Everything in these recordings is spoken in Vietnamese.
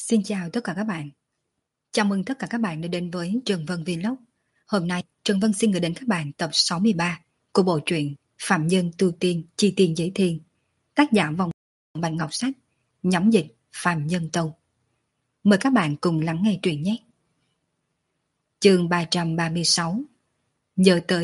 Xin chào tất cả các bạn. Chào mừng tất cả các bạn đã đến với Trần Vân Vlog. Hôm nay, Trần Vân xin gửi đến các bạn tập 63 của bộ truyện Phạm Nhân Tu Tiên Chi Tiên Giới Thiên, tác giả Vòng Bạch Ngọc Sách, nhóm dịch Phạm Nhân Tâu. Mời các bạn cùng lắng nghe truyện nhé. Chương 336. Nhớ tới.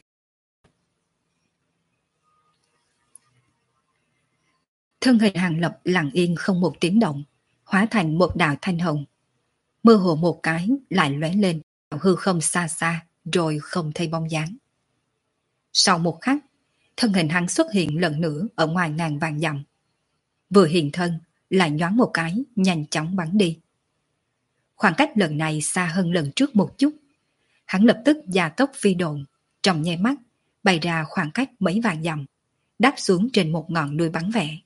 Thân hình Hàng Lập lặng yên không một tiếng động, hóa thành một đạo thanh hồng. Mơ hồ một cái lại lóe lên, hư không xa xa, rồi không thấy bóng dáng. Sau một khắc, thân hình hắn xuất hiện lần nữa ở ngoài ngàn vạn dặm. Vừa hiện thân, lại nhoáng một cái, nhanh chóng bắn đi. Khoảng cách lần này xa hơn lần trước một chút. Hắn lập tức gia tốc phi độn, trong nháy mắt, bay ra khoảng cách mấy vạn dặm, đáp xuống trên một ngọn núi bắn vẽ.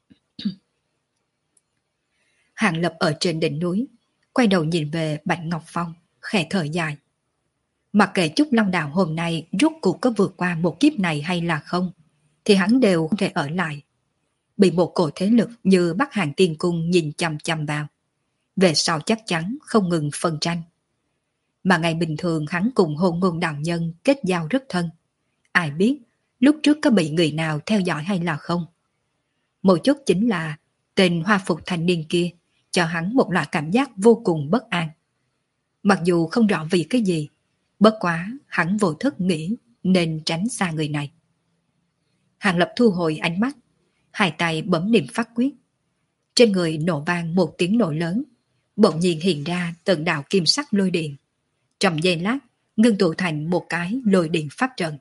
Hàng Lập ở trên đỉnh núi, quay đầu nhìn về Bạch Ngọc Phong, khẽ thở dài. Mặc kệ Trúc Long Đạo hôm nay rốt cuộc có vượt qua một kiếp này hay là không, thì hắn đều không thể ở lại. Bị một cổ thế lực như Bắc Hàng Tiên Cung nhìn chằm chằm vào. Về sau chắc chắn không ngừng phân tranh. Mà ngày bình thường hắn cùng Hôn Ngôn đạo nhân kết giao rất thân. Ai biết lúc trước có bị người nào theo dõi hay là không. Một chút chính là tên hoa phục thanh niên kia cho hắn một loại cảm giác vô cùng bất an. Mặc dù không rõ vì cái gì, bất quá hắn vô thức nghĩ nên tránh xa người này. Hàng Lập thu hồi ánh mắt, hai tay bấm niệm pháp quyết. Trên người nổ vang một tiếng nổ lớn, bỗng nhiên hiện ra từng đạo kim sắc lôi điện. Trong giây lát, ngưng tụ thành một cái lôi điện pháp trận.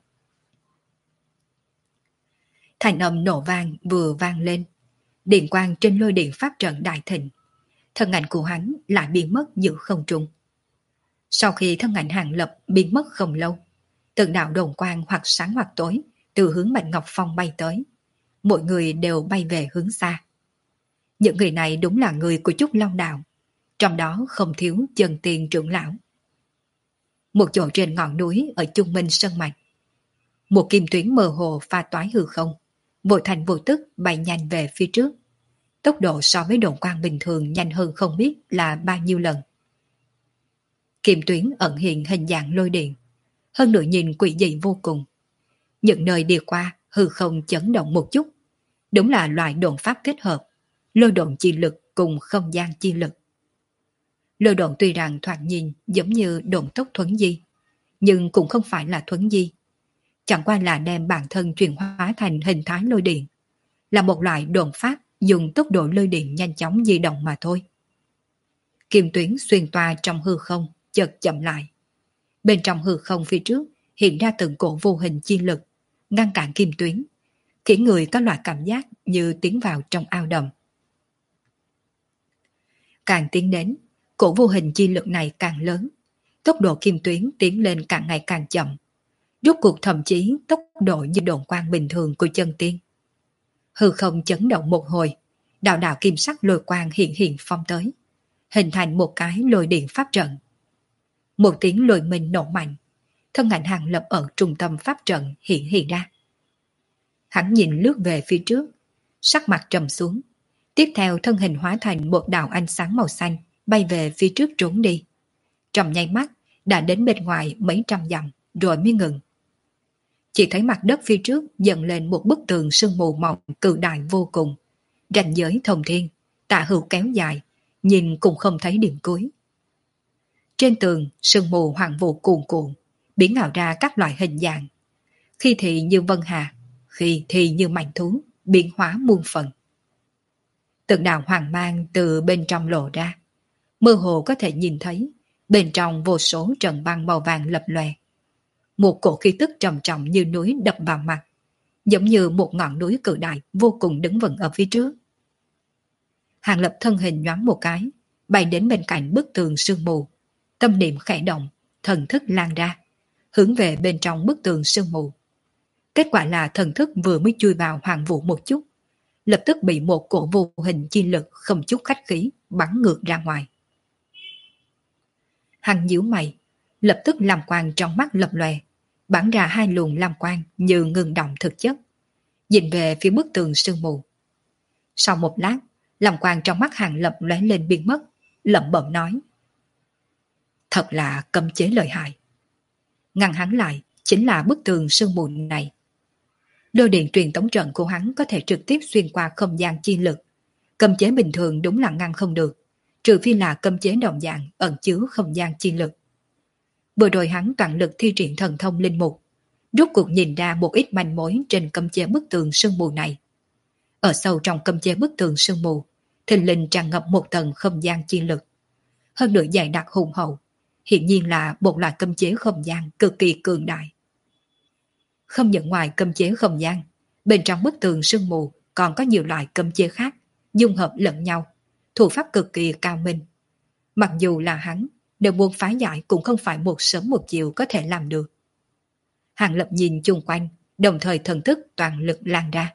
Thành âm nổ vang vừa vang lên, điện quang trên lôi điện pháp trận đại thịnh. Thân ảnh của hắn lại biến mất giữa không trung. Sau khi thân ảnh Hàng Lập biến mất không lâu, từng đạo đồn quang hoặc sáng hoặc tối từ hướng Bạch Ngọc Phong bay tới. Mọi người đều bay về hướng xa. Những người này đúng là người của Trúc Long Đạo, trong đó không thiếu Chân Tiên trưởng lão. Một chỗ trên ngọn núi ở Trung Minh Sơn Mạch, một kim tuyến mơ hồ pha toái hư không, vô thành vô tức bay nhanh về phía trước. Tốc độ so với đồn quang bình thường nhanh hơn không biết là bao nhiêu lần. Kim tuyến ẩn hiện hình dạng lôi điện, hơn nữa nhìn quỷ dị vô cùng. Những nơi đi qua hư không chấn động một chút, đúng là loại độn pháp kết hợp lôi độn chi lực cùng không gian chi lực. Lôi độn tuy rằng thoạt nhìn giống như độn tốc thuấn di, nhưng cũng không phải là thuấn di, chẳng qua là đem bản thân chuyển hóa thành hình thái lôi điện, là một loại độn pháp dùng tốc độ lôi điện nhanh chóng di động mà thôi. Kim tuyến xuyên toa trong hư không chợt chậm lại. Bên trong hư không phía trước hiện ra từng cổ vô hình chi lực, ngăn cản kim tuyến, khiến người có loại cảm giác như tiến vào trong ao đầm. Càng tiến đến, cổ vô hình chi lực này càng lớn, tốc độ kim tuyến tiến lên càng ngày càng chậm, rốt cuộc thậm chí tốc độ như độn quang bình thường của chân tiên. Hư không chấn động một hồi, đạo đạo kim sắc lôi quang hiện hiện phong tới, hình thành một cái lôi điện pháp trận. Một tiếng lôi minh nổ mạnh, thân ảnh Hàng Lập ở trung tâm pháp trận hiện ra. Hắn nhìn lướt về phía trước, sắc mặt trầm xuống, tiếp theo thân hình hóa thành một đạo ánh sáng màu xanh bay về phía trước trốn đi. Trong nháy mắt đã đến bên ngoài mấy trăm dặm rồi mới ngừng. Chỉ thấy mặt đất phía trước dần lên một bức tường sương mù màu cự đại vô cùng, ranh giới thông thiên, tả hữu kéo dài, nhìn cũng không thấy điểm cuối. Trên tường sương mù hoàng vụ cuồn cuộn, biến ảo ra các loại hình dạng, khi thì như vân hà, khi thì như mảnh thú, biến hóa muôn phần. Từng đạo hoàng mang từ bên trong lộ ra, mơ hồ có thể nhìn thấy bên trong vô số trận băng màu vàng lập lòe. Một cổ khí tức trầm trọng như núi đập vào mặt, giống như một ngọn núi cự đại vô cùng đứng vững ở phía trước. Hàng Lập thân hình nhoáng một cái, bay đến bên cạnh bức tường sương mù, tâm niệm khẽ động, thần thức lan ra, hướng về bên trong bức tường sương mù. Kết quả là thần thức vừa mới chui vào hoàng vụ một chút, lập tức bị một cổ vô hình chi lực không chút khách khí bắn ngược ra ngoài. Hắn nhíu mày, lập tức lam quang trong mắt lập lòe, bắn ra hai luồng lam quang như ngừng động thực chất, nhìn về phía bức tường sương mù. Sau một lát, lam quang trong mắt Hàng Lập lóe lên biến mất, lẩm bẩm nói. Thật là cấm chế lợi hại. Ngăn hắn lại chính là bức tường sương mù này. Lôi điện truyền tống trận của hắn có thể trực tiếp xuyên qua không gian chi lực. Cấm chế bình thường đúng là ngăn không được, trừ phi là cấm chế đồng dạng ẩn chứa không gian chi lực. Vừa rồi hắn toàn lực thi triển thần thông linh mục, rốt cuộc nhìn ra một ít manh mối trên cấm chế bức tường sương mù này. Ở sâu trong cấm chế bức tường sương mù, thình lình tràn ngập một tầng không gian chi lực. Hơn nữa dày đặc hùng hậu, hiển nhiên là một loại cấm chế không gian cực kỳ cường đại. Không những ngoài cấm chế không gian, bên trong bức tường sương mù còn có nhiều loại cấm chế khác, dung hợp lẫn nhau, thủ pháp cực kỳ cao minh. Mặc dù là hắn, nếu muốn phá giải cũng không phải một sớm một chiều có thể làm được. Hàng Lập nhìn chung quanh, đồng thời thần thức toàn lực lan ra.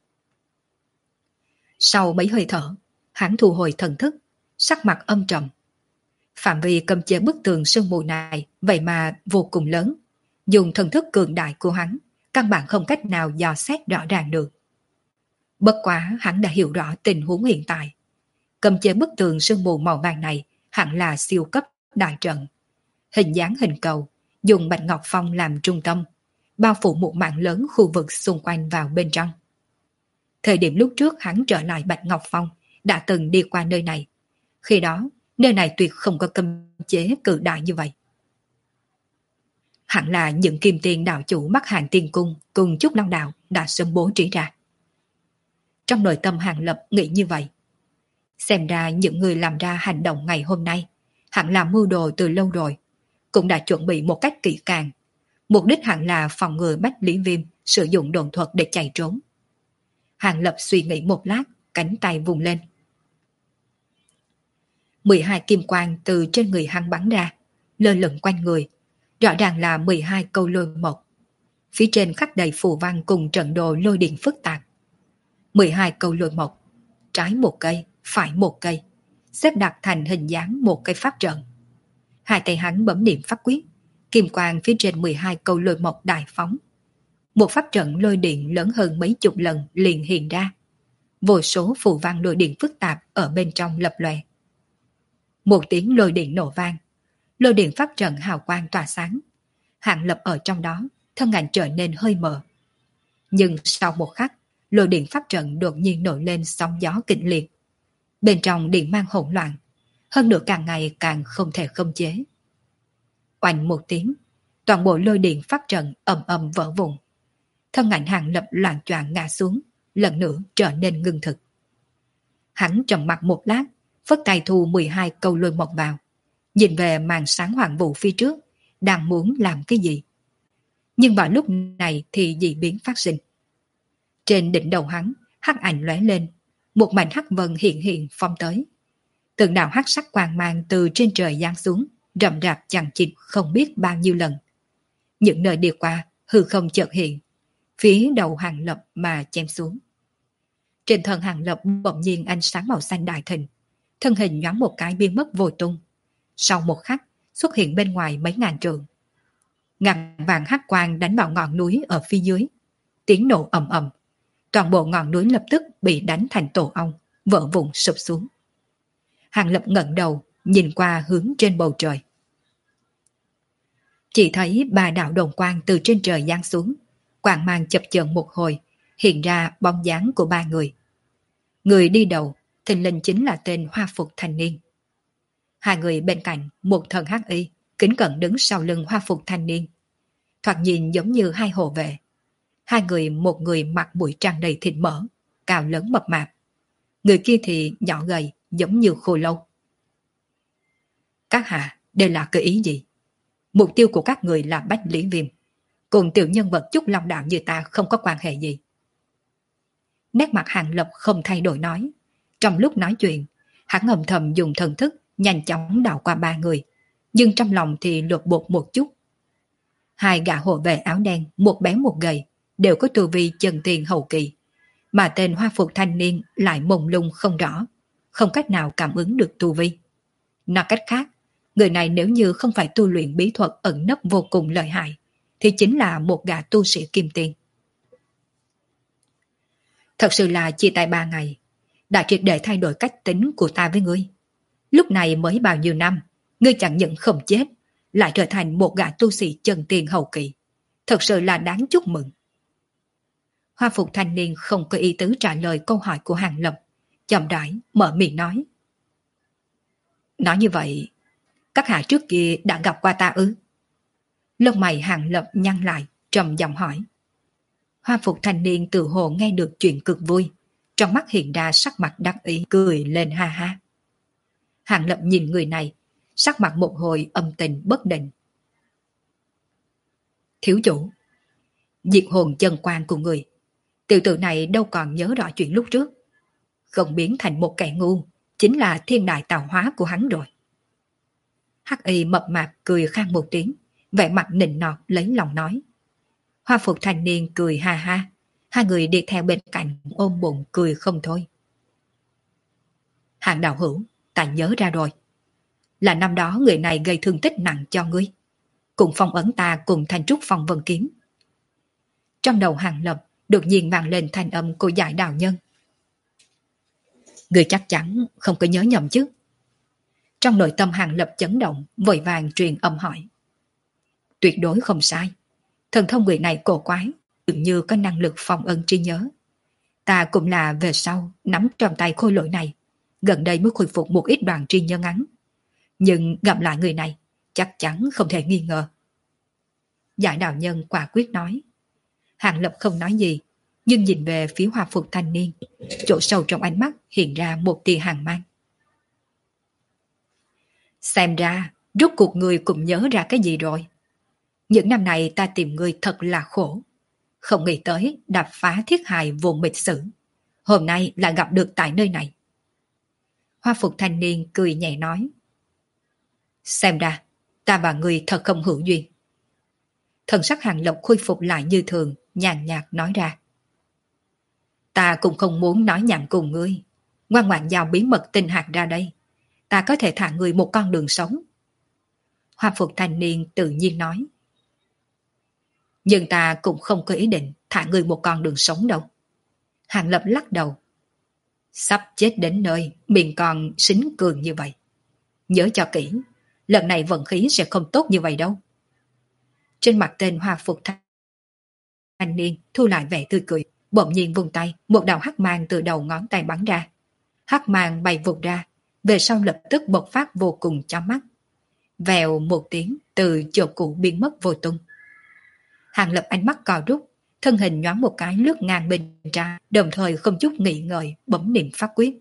Sau mấy hơi thở, hắn thu hồi thần thức, sắc mặt âm trầm. Phạm vi cấm chế bức tường sương mù này vậy mà vô cùng lớn, dùng thần thức cường đại của hắn, căn bản không cách nào dò xét rõ ràng được. Bất quá hắn đã hiểu rõ tình huống hiện tại. Cấm chế bức tường sương mù màu vàng này hẳn là siêu cấp đại trận. Hình dáng hình cầu, dùng bạch ngọc phong làm trung tâm, bao phủ một mảng lớn khu vực xung quanh vào bên trong. Thời điểm lúc trước hắn trở lại Bạch Ngọc Phong đã từng đi qua nơi này. Khi đó, nơi này tuyệt không có cấm chế cự đại như vậy. Hẳn là những kim tiền đạo chủ Mắc Hàng Tiên Cung cùng Trúc Long Đạo đã sớm bố trí ra. Trong nội tâm Hàng Lập nghĩ như vậy. Xem ra những người làm ra hành động ngày hôm nay hẳn là mưu đồ từ lâu rồi, cũng đã chuẩn bị một cách kỹ càng. Mục đích hẳn là phòng ngừa Bách Lý Viêm sử dụng đồn thuật để chạy trốn. Hàng Lập suy nghĩ một lát, cánh tay vùng lên. 12 kim quang từ trên người hắn bắn ra, lơ lửng quanh người, rõ ràng là 12 câu lôi mộc. Phía trên khắc đầy phù văn cùng trận đồ lôi điện phức tạp. 12 câu lôi mộc, trái một cây, phải một cây, xếp đặt thành hình dáng một cây pháp trận. Hai tay hắn bấm niệm pháp quyết, kim quang phía trên 12 câu lôi mộc đại phóng. Một pháp trận lôi điện lớn hơn mấy chục lần liền hiện ra. Vô số phù văn lôi điện phức tạp ở bên trong lập lòe. Một tiếng lôi điện nổ vang, lôi điện pháp trận hào quang tỏa sáng. Hàng Lập ở trong đó, thân ảnh trở nên hơi mờ. Nhưng sau một khắc, lôi điện pháp trận đột nhiên nổi lên sóng gió kịch liệt. Bên trong điện mang hỗn loạn, hơn nữa càng ngày càng không thể khống chế. Oanh một tiếng, toàn bộ lôi điện pháp trận ầm ầm vỡ vụn. Thân ảnh Hàng Lập loạn choạng ngã xuống, lần nữa trở nên ngưng thực. Hắn trầm mặt một lát, phất tay thu 12 câu lôi mộc vào, nhìn về màn sáng hoàng vụ phía trước, đang muốn làm cái gì. Nhưng vào lúc này thì dị biến phát sinh. Trên đỉnh đầu hắn, hắc ảnh lóe lên, một mảnh hắc vân hiện hiện phong tới. Từng đạo hắc sắc quang mang từ trên trời giáng xuống, rậm rạp chằng chịt không biết bao nhiêu lần. Những nơi đi qua, hư không chợt hiện, phía đầu Hàng Lập mà chém xuống. Trên thân Hàng Lập bỗng nhiên ánh sáng màu xanh đại thịnh, thân hình nhoáng một cái biến mất vô tung. Sau một khắc, xuất hiện bên ngoài mấy ngàn trượng. Ngàn vàng hắc quang đánh vào ngọn núi ở phía dưới. Tiếng nổ ầm ầm, toàn bộ ngọn núi lập tức bị đánh thành tổ ong, vỡ vụn sụp xuống. Hàng Lập ngẩng đầu, nhìn qua hướng trên bầu trời. Chỉ thấy ba đạo đồng quang từ trên trời giáng xuống, quang mang chập chờn một hồi, hiện ra bóng dáng của ba người. Người đi đầu, thình lình chính là tên hoa phục thanh niên. Hai người bên cạnh, một thần hắc y, kính cẩn đứng sau lưng hoa phục thanh niên. Thoạt nhìn giống như hai hộ vệ. Hai người, một người mặt mũi tràn đầy thịt mỡ, cao lớn mập mạp. Người kia thì nhỏ gầy, giống như khô lâu. Các hạ, đây là cái ý gì? Mục tiêu của các người là Bách Lý Viêm. Cùng tiểu nhân vật Trúc Long Đạo như ta không có quan hệ gì. Nét mặt Hàng Lập không thay đổi nói. Trong lúc nói chuyện, hắn âm thầm dùng thần thức nhanh chóng đảo qua ba người, nhưng trong lòng thì lột bột một chút. Hai gã hộ vệ áo đen, một béo một gầy, đều có tu vi chân tiền hậu kỳ, mà tên hoa phục thanh niên lại mông lung không rõ, không cách nào cảm ứng được tu vi. Nói cách khác, người này nếu như không phải tu luyện bí thuật ẩn nấp vô cùng lợi hại, thì chính là một gã tu sĩ kim tiền. Thật sự là chia tay 3 ngày, đã triệt để thay đổi cách tính của ta với ngươi. Lúc này mới bao nhiêu năm, ngươi chẳng những không chết, lại trở thành một gã tu sĩ chân tiên hậu kỳ. Thật sự là đáng chúc mừng. Hoa phục thanh niên không có ý tứ trả lời câu hỏi của Hàng Lập, chậm rãi mở miệng nói. Nói như vậy, các hạ trước kia đã gặp qua ta ư? Lông mày Hàng Lập nhăn lại, trầm giọng hỏi. Hoa phục thanh niên tự hồ nghe được chuyện cực vui, trong mắt hiện ra sắc mặt đắc ý, cười lên ha ha. Hàng Lập nhìn người này, sắc mặt một hồi âm tình bất định. Thiếu chủ, diệt hồn chân quan của người, tiểu tử này đâu còn nhớ rõ chuyện lúc trước. Không biến thành một kẻ ngu, chính là thiên đại tạo hóa của hắn rồi. Hắc y mập mạp cười khang một tiếng, vẻ mặt nịnh nọt lấy lòng nói. Hoa phục thanh niên cười ha ha, hai người đi theo bên cạnh ôm bụng cười không thôi. Hạng đạo hữu, ta nhớ ra rồi. Là năm đó người này gây thương tích nặng cho ngươi, cùng phong ấn ta cùng thanh trúc phong vân kiếm. Trong đầu Hàng Lập đột nhiên vang lên thanh âm của Giải đạo nhân. Ngươi chắc chắn không có nhớ nhầm chứ? Trong nội tâm Hàng Lập chấn động, vội vàng truyền âm hỏi. Tuyệt đối không sai. Thần thông người này cổ quái, dường như có năng lực phong ấn trí nhớ. Ta cũng là về sau nắm trong tay khôi lỗi này, gần đây mới khôi phục một ít đoạn trí nhớ ngắn. Nhưng gặp lại người này, chắc chắn không thể nghi ngờ. Giải đạo nhân quả quyết nói. Hàng Lập không nói gì, nhưng nhìn về phía hoa phục thanh niên, chỗ sâu trong ánh mắt hiện ra một tia hàn mang. Xem ra, rốt cuộc người cũng nhớ ra cái gì rồi. Những năm này ta tìm người thật là khổ. Không nghĩ tới đạp phá thiết hài vô mịch sử. Hôm nay lại gặp được tại nơi này. Hoa phục thanh niên cười nhẹ nói. Xem ra, ta và người thật không hữu duyên. Thần sắc Hàng Lập khôi phục lại như thường, nhàn nhạt nói ra. Ta cũng không muốn nói nhảm cùng ngươi. Ngoan ngoãn giao bí mật tinh hạt ra đây. Ta có thể thả ngươi một con đường sống. Hoa phục thanh niên tự nhiên nói. Nhưng ta cũng không có ý định thả ngươi một con đường sống đâu. Hàng Lập lắc đầu. Sắp chết đến nơi, mình còn xính cường như vậy. Nhớ cho kỹ, lần này vận khí sẽ không tốt như vậy đâu. Trên mặt tên hoa phục thanh niên thu lại vẻ tươi cười, bỗng nhiên vung tay, một đạo hắc mang từ đầu ngón tay bắn ra. Hắc mang bay vụt ra, về sau lập tức bộc phát vô cùng chói mắt. Vèo một tiếng, từ chỗ cũ biến mất vô tung. Hàng Lập ánh mắt cò rút, thân hình nhoáng một cái lướt ngang bên ra, đồng thời không chút nghĩ ngợi bấm niệm pháp quyết.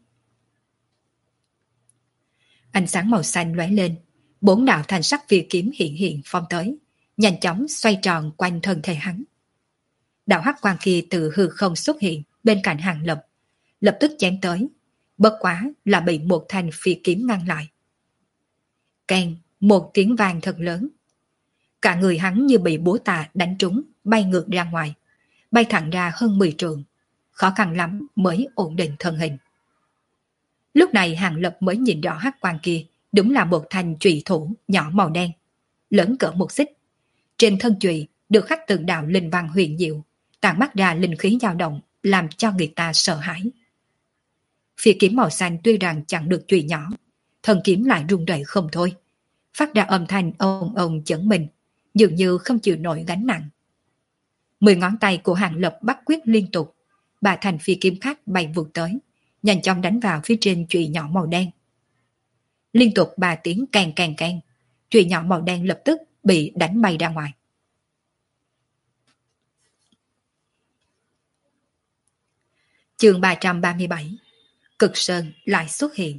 Ánh sáng màu xanh lóe lên, 4 đạo thanh sắc phi kiếm hiện hiện phong tới, nhanh chóng xoay tròn quanh thân thể hắn. Đạo hắc quang kia từ hư không xuất hiện bên cạnh Hàng Lập, lập tức chém tới, bất quá là bị một thanh phi kiếm ngăn lại. Keng, một tiếng vang thật lớn. Cả người hắn như bị búa tạ đánh trúng, bay ngược ra ngoài, bay thẳng ra hơn 10 trượng, khó khăn lắm mới ổn định thân hình. Lúc này Hàng Lập mới nhìn rõ hắc quang kia, đúng là một thanh chùy thủ nhỏ màu đen, lớn cỡ một xích. Trên thân chùy được khắc từng đạo linh văn huyền diệu, tản mát ra linh khí dao động, làm cho người ta sợ hãi. Phi kiếm màu xanh tuy rằng chẳng được chùy nhỏ, thân kiếm lại rung rẩy không thôi, phát ra âm thanh ong ong chấn mình, dường như không chịu nổi gánh nặng. 10 ngón tay của Hàng Lập bắt quyết liên tục, 3 thành phi kiếm khác bay vụt tới, nhanh chóng đánh vào phía trên chùy nhỏ màu đen. Liên tục 3 tiếng keng keng keng, chùy nhỏ màu đen lập tức bị đánh bay ra ngoài. Chương 337, Cực Sơn lại xuất hiện.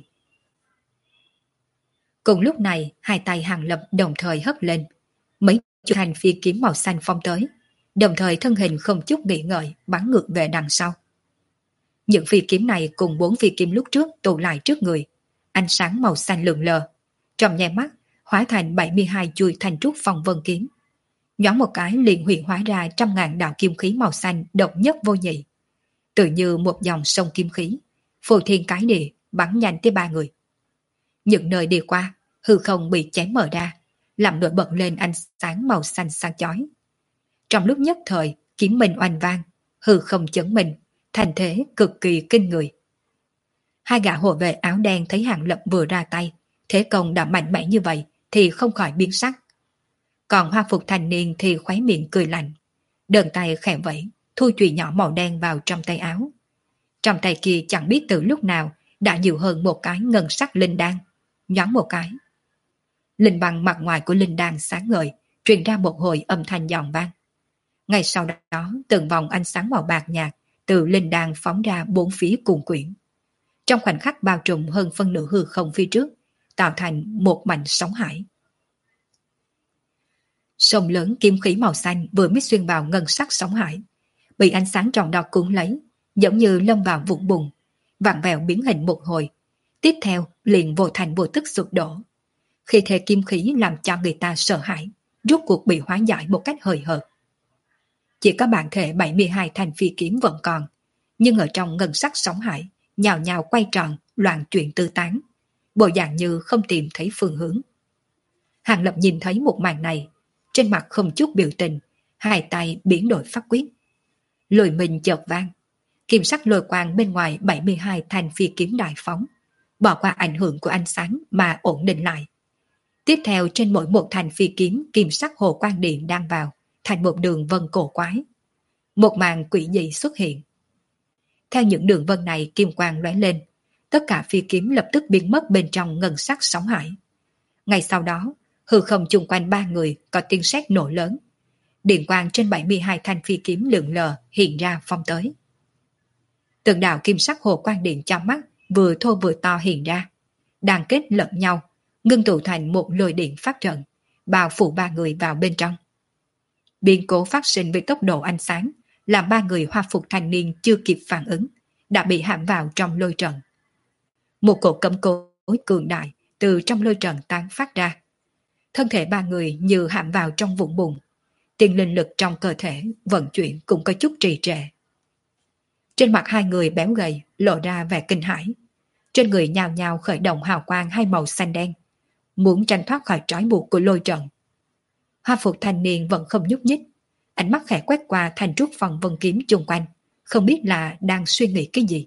Cùng lúc này, hai tay Hàng Lập đồng thời hất lên, mấy chục thành phi kiếm màu xanh phong tới, đồng thời thân hình không chút nghĩ ngợi bắn ngược về đằng sau. Những phi kiếm này cùng 4 phi kiếm lúc trước tụ lại trước người, ánh sáng màu xanh lượn lờ, trong nháy mắt hóa thành 72 chuôi thanh trúc phong vân kiếm. Nhoáng một cái liền hiện hóa ra 100.000 đạo kim khí màu xanh độc nhất vô nhị, tự như một dòng sông kim khí, phù thiên cái địa bắn nhanh tới 3 người. Những nơi đi qua, hư không bị chém mở ra, làm nổi bật lên ánh sáng màu xanh sáng chói. Trong lúc nhất thời, kiếm minh oanh vang, hư không chấn mình, thành thế cực kỳ kinh người. Hai gã hộ vệ áo đen thấy Hàng Lập vừa ra tay, thế công đã mạnh mẽ như vậy thì không khỏi biến sắc. Còn hoa phục thanh niên thì khóe miệng cười lạnh, đơn tay khẽ vẫy, thu chùy nhỏ màu đen vào trong tay áo. Trong tay kia chẳng biết từ lúc nào đã nhiều hơn một cái ngân sắc linh đan, nhoáng một cái. Linh băng mặt ngoài của linh đan sáng ngời, truyền ra một hồi âm thanh giòn vang. Ngay sau đó, từng vòng ánh sáng màu bạc nhạt từ linh đan phóng ra bốn phía cuồn quyển. Trong khoảnh khắc bao trùm hơn phân nửa hư không phía trước, tạo thành một mảnh sóng hải. Sông lớn kim khí màu xanh vừa mới xuyên vào ngân sắc sóng hải, bị ánh sáng tròn đó cuốn lấy, giống như lâm vào vũng bùn, vặn vẹo biến hình một hồi. Tiếp theo liền vô thành vô tức sụp đổ. Khi thế kim khí làm cho người ta sợ hãi, rốt cuộc bị hóa giải một cách hời hợt. Chỉ có bản thể 72 thanh phi kiếm vẫn còn, nhưng ở trong ngân sắc sóng hải, nhào nhào quay tròn, loạn chuyển tư tán, bộ dạng như không tìm thấy phương hướng. Hàng Lập nhìn thấy một màn này, trên mặt không chút biểu tình, hai tay biến đổi pháp quyết. Lùi mình chợt vang, kim sắc lôi quang bên ngoài 72 thanh phi kiếm đại phóng, bỏ qua ảnh hưởng của ánh sáng mà ổn định lại. Tiếp theo trên mỗi một thanh phi kiếm kim sắc hồ quang điện đang vào, thành một đường vân cổ quái. Một màn quỷ dị xuất hiện. Theo những đường vân này kim quang lóe lên, tất cả phi kiếm lập tức biến mất bên trong ngân sắc sóng hải. Ngay sau đó, hư không chung quanh ba người có tiếng sét nổ lớn. Điện quang trên 72 thanh phi kiếm lượn lờ hiện ra phong tới. Từng đạo kim sắc hồ quang điện trong mắt vừa thô vừa to hiện ra, đàn kết lẫn nhau, ngưng tụ thành một lôi điện pháp trận, bao phủ ba người vào bên trong. Biến cố phát sinh với tốc độ ánh sáng, làm ba người hoa phục thanh niên chưa kịp phản ứng, đã bị hãm vào trong lôi trận. Một cổ cấm cối cường đại từ trong lôi trận tán phát ra. Thân thể ba người như hãm vào trong vũng bùn, tiền linh lực trong cơ thể vận chuyển cũng có chút trì trệ. Trên mặt hai người béo gầy lộ ra vẻ kinh hãi, trên người nhào nhào khởi động hào quang hai màu xanh đen, muốn tranh thoát khỏi trói buộc của lôi trận. Hoa phục thanh niên vẫn không nhúc nhích, ánh mắt khẽ quét qua thành trúc phần vân kiếm chung quanh, không biết là đang suy nghĩ cái gì.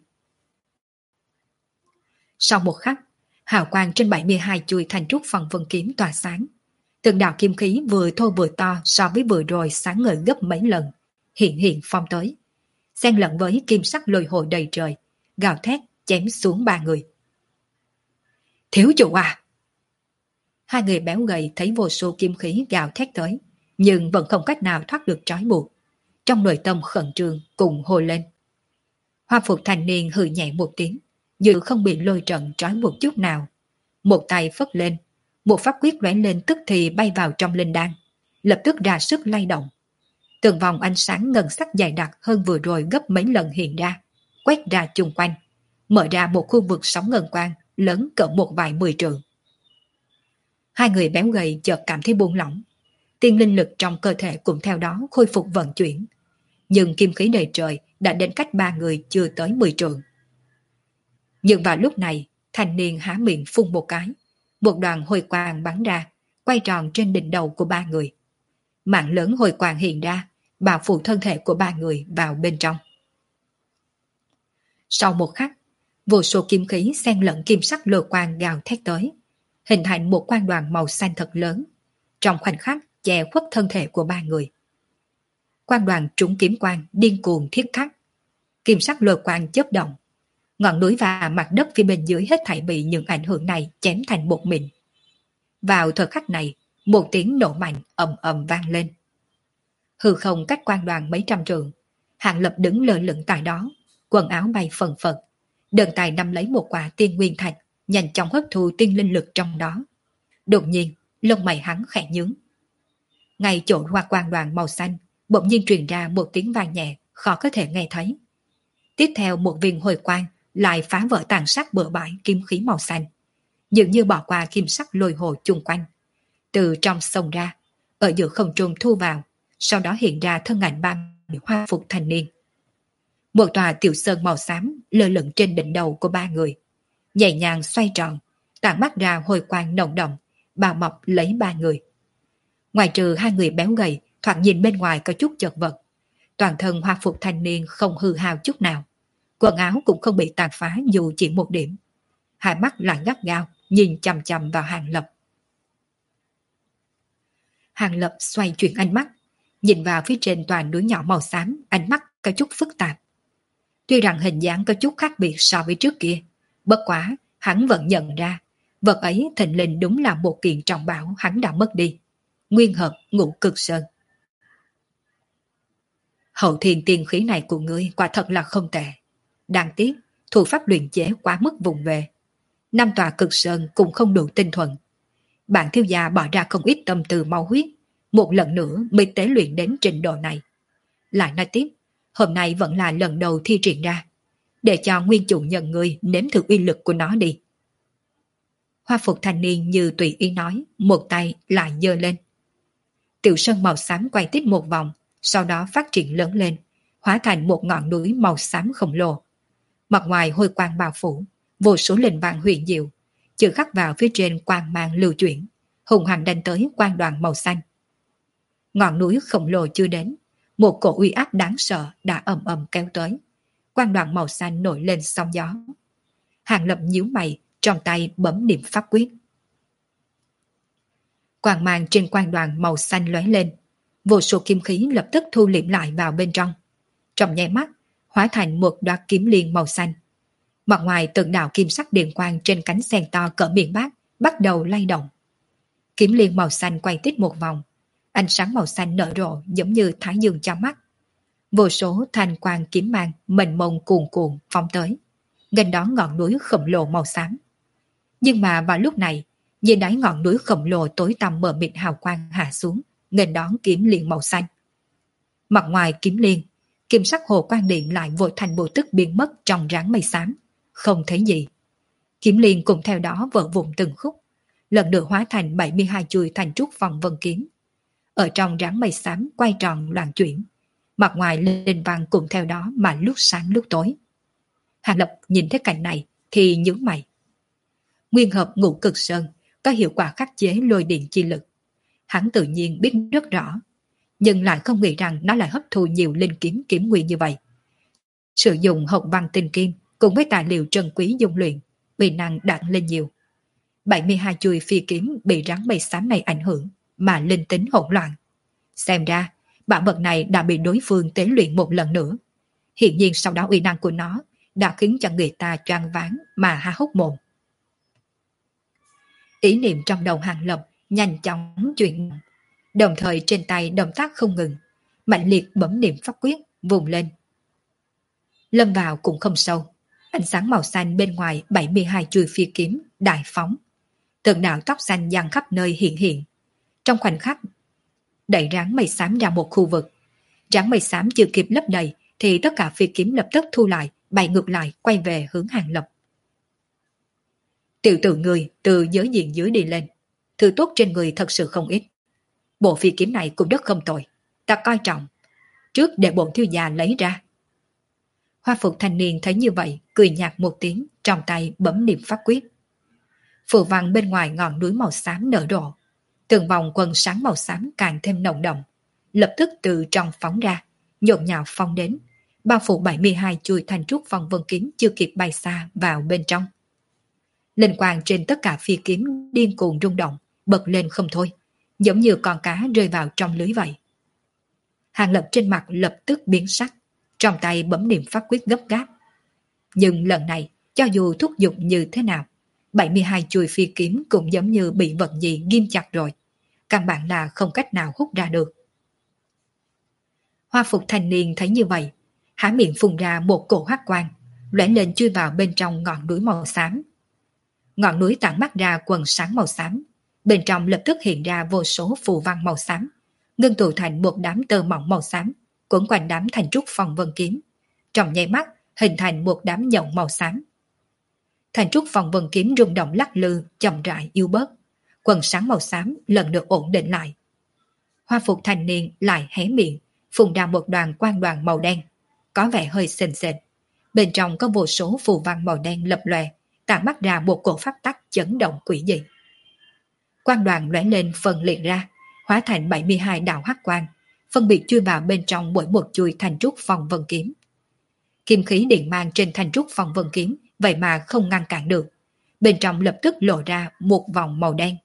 Sau một khắc, hào quang trên 72 chuôi thành trúc phần vân kiếm tỏa sáng. Từng đạo kim khí vừa thô vừa to so với vừa rồi sáng ngời gấp mấy lần, hiện phong tới, xen lẫn với kim sắc lôi hồi đầy trời, gào thét chém xuống ba người. Thiếu chủ à! Hai người béo gầy thấy vô số kim khí gào thét tới, nhưng vẫn không cách nào thoát được trói buộc. Trong nội tâm khẩn trương cùng hồi lên. Hoa phục thanh niên hừ nhẹ một tiếng, như không bị lôi trận trói buộc chút nào. Một tay phất lên, một pháp quyết lóe lên tức thì bay vào trong linh đan, lập tức ra sức lay động. Từng vòng ánh sáng ngân sắc dày đặc hơn vừa rồi gấp mấy lần hiện ra, quét ra chung quanh, mở ra một khu vực sóng ngân quang lớn cỡ một vài 10 trượng. Hai người béo gầy chợt cảm thấy buông lỏng, tiên linh lực trong cơ thể cũng theo đó khôi phục vận chuyển, nhưng kim khí đầy trời đã đến cách ba người chưa tới 10 trượng. Nhưng vào lúc này, thanh niên há miệng phun một cái, một đoàn hồi quang bắn ra, quay tròn trên đỉnh đầu của ba người. Mạng lớn hồi quang hiện ra, bao phủ thân thể của ba người vào bên trong. Sau một khắc, vô số kim khí xen lẫn kim sắc lôi quang gào thét tới, hình thành một quang đoàn màu xanh thật lớn, trong khoảnh khắc che khuất thân thể của ba người. Quang đoàn trúng kiếm quang điên cuồng thiết khắc, kim sắc lôi quang chớp động, ngọn núi và mặt đất phía bên dưới hết thảy bị những ảnh hưởng này chém thành bột mịn. Vào thời khắc này, một tiếng nổ mạnh ầm ầm vang lên. Hư không cách quang đoàn mấy trăm trượng, Hàng Lập đứng lơ lửng tại đó, quần áo bay phần phật, đơn tay nắm lấy một quả tiên nguyên thạch, nhanh chóng hấp thu tiên linh lực trong đó. Đột nhiên, lông mày hắn khẽ nhướng. Ngay chỗ hoa quang đoàn màu xanh, bỗng nhiên truyền ra một tiếng vang nhẹ, khó có thể nghe thấy. Tiếp theo một viên hồi quang lại phá vỡ tàn sát bừa bãi kim khí màu xanh, dường như bỏ qua kim sắc lôi hồ chung quanh. Từ trong sông ra, ở giữa không trung thu vào, sau đó hiện ra thân ảnh ba người hoa phục thanh niên. Một tòa tiểu sơn màu xám lơ lửng trên đỉnh đầu của ba người, nhẹ nhàng xoay tròn, tản mắt ra hồi quang nồng đậm, bao bọc lấy ba người. Ngoài trừ hai người béo gầy, thoạt nhìn bên ngoài có chút chật vật, toàn thân hoa phục thanh niên không hư hao chút nào, quần áo cũng không bị tàn phá dù chỉ một điểm. hai mắt lại gắt gao, nhìn chằm chằm vào Hàng Lập. Hàng Lập xoay chuyển ánh mắt, nhìn vào phía trên toàn núi nhỏ màu xám, ánh mắt có chút phức tạp. Tuy rằng hình dáng có chút khác biệt so với trước kia, bất quá hắn vẫn nhận ra, vật ấy thình lình đúng là một kiện trọng bảo hắn đã mất đi. Nguyên hợp Ngũ Cực Sơn. Hậu thiên tiên khí này của ngươi quả thật là không tệ. Đáng tiếc, thủ pháp luyện chế quá mức vùng về. Năm tòa cực sơn cũng không đủ tinh thuần. Bạn thiếu gia bỏ ra không ít tâm tư máu huyết, một lần nữa mới tế luyện đến trình độ này. Lại nói tiếp, hôm nay vẫn là lần đầu thi triển ra, để cho nguyên chủ nhân ngươi nếm thử uy lực của nó đi. Hoa phục thanh niên như tùy ý nói, một tay lại giơ lên. Tiểu sơn màu xám quay tít một vòng, sau đó phát triển lớn lên, hóa thành một ngọn núi màu xám khổng lồ. Mặt ngoài hôi quang bao phủ, vô số linh vàng huyền diệu, chữ khắc vào phía trên quang mang lưu chuyển, hùng hành đánh tới quang đoàn màu xanh. Ngọn núi khổng lồ chưa đến, một cổ uy áp đáng sợ đã ầm ầm kéo tới. Quang đoàn màu xanh nổi lên sóng gió. Hàng Lập nhíu mày, trong tay bấm niệm pháp quyết. Quang mang trên quang đoàn màu xanh lóe lên, vô số kim khí lập tức thu liệm lại vào bên trong. Trong nháy mắt, hóa thành một đoá kiếm liên màu xanh. Mặt ngoài từng đạo kim sắc điện quang trên cánh sen to cỡ miệng bát bắt đầu lay động. Kiếm liên màu xanh quay tít một vòng, ánh sáng màu xanh nở rộ giống như thái dương cho mắt. Vô số thanh quang kiếm mang mênh mông cuồn cuộn phóng tới, nghênh đón ngọn núi khổng lồ màu xám. Nhưng mà vào lúc này, dưới đáy ngọn núi khổng lồ tối tăm mờ mịt hào quang hạ xuống, nghênh đón kiếm liên màu xanh. Mặt ngoài kiếm liên, kim sắc hồ quang điện lại vội thành bộ tức biến mất trong ráng mây xám, không thấy gì. Kiếm liên cùng theo đó vỡ vụn từng khúc, lần lượt hóa thành 72 chuôi thành trúc phong vân kiếm. Ở trong ráng mây xám quay tròn loạn chuyển, mặt ngoài linh văn cùng theo đó mà lúc sáng lúc tối. Hàng Lập nhìn thấy cảnh này thì nhướng mày. Nguyên hợp Ngũ Cực Sơn có hiệu quả khắc chế lôi điện chi lực. Hắn tự nhiên biết rất rõ, nhưng lại không nghĩ rằng nó lại hấp thu nhiều linh kiếm kiếm nguyên như vậy. Sử dụng hồng văn tinh kim cùng với tài liệu trân quý dung luyện, uy năng đạt lên nhiều. 72 chuôi phi kiếm bị rắn mây xám này ảnh hưởng mà linh tính hỗn loạn. Xem ra, bảo vật này đã bị đối phương tế luyện một lần nữa. Hiện nhiên sau đó uy năng của nó đã khiến cho người ta choáng váng mà há hốc mồm. Ý niệm trong đầu Hàng Lập nhanh chóng chuyển, đồng thời trên tay động tác không ngừng, mạnh liệt bấm niệm pháp quyết vùng lên. Lâm vào cũng không sâu, ánh sáng màu xanh bên ngoài 72 chuôi phi kiếm đại phóng, từng đạo tóc xanh giăng khắp nơi hiện hiện. Trong khoảnh khắc đẩy ráng mây xám ra một khu vực, ráng mây xám chưa kịp lấp đầy thì tất cả phi kiếm lập tức thu lại, bay ngược lại quay về hướng Hàng Lập. Tiểu tử người từ giới diện dưới đi lên, thứ tốt trên người thật sự không ít. Bộ phi kiếm này cũng rất không tồi, ta coi trọng, trước để bổn thiếu gia lấy ra. Hoa phục thanh niên thấy như vậy, cười nhạt một tiếng, trong tay bấm niệm pháp quyết. Phù văn bên ngoài ngọn núi màu xám nở rộ, từng vòng quần sáng màu xám càng thêm nồng đậm, lập tức từ trong phóng ra, nhộn nhạo phong đến, bao phủ 72 chuôi thành trúc phong vân kiếm chưa kịp bay xa vào bên trong. Linh quang trên tất cả phi kiếm điên cuồng rung động, bật lên không thôi, giống như con cá rơi vào trong lưới vậy. Hàng Lập trên mặt lập tức biến sắc, trong tay bấm niệm pháp quyết gấp gáp. Nhưng lần này, cho dù thúc giục như thế nào, 72 chuôi phi kiếm cũng giống như bị vật gì ghim chặt rồi, căn bản là không cách nào hút ra được. Hoa phục thanh niên thấy như vậy, há miệng phun ra một cổ hắc quang, lóe lên chui vào bên trong ngọn núi màu xám. Ngọn núi tản mắt ra quần sáng màu xám, bên trong lập tức hiện ra vô số phù văn màu xám, ngưng tụ thành một đám tơ mỏng màu xám, quấn quanh đám thành trúc phong vân kiếm, trong nháy mắt hình thành một đám nhộng màu xám. Thành trúc phong vân kiếm rung động lắc lư, chậm rãi yếu bớt, quần sáng màu xám lần được ổn định lại. Hoa phục thanh niên lại hé miệng, phun ra một quang đoàn màu đen, có vẻ hơi sền sệt. Bên trong có vô số phù văn màu đen lập lòe, tản mắt ra một cổ pháp tắc chấn động quỷ dị. Quang đoàn lóe lên phân liệt ra, hóa thành 72 đạo hắc quang, phân biệt chui vào bên trong mỗi một chuôi thành trúc phong vân kiếm. Kim khí điện mang trên thành trúc phong vân kiếm vậy mà không ngăn cản được, bên trong lập tức lộ ra một vòng màu đen.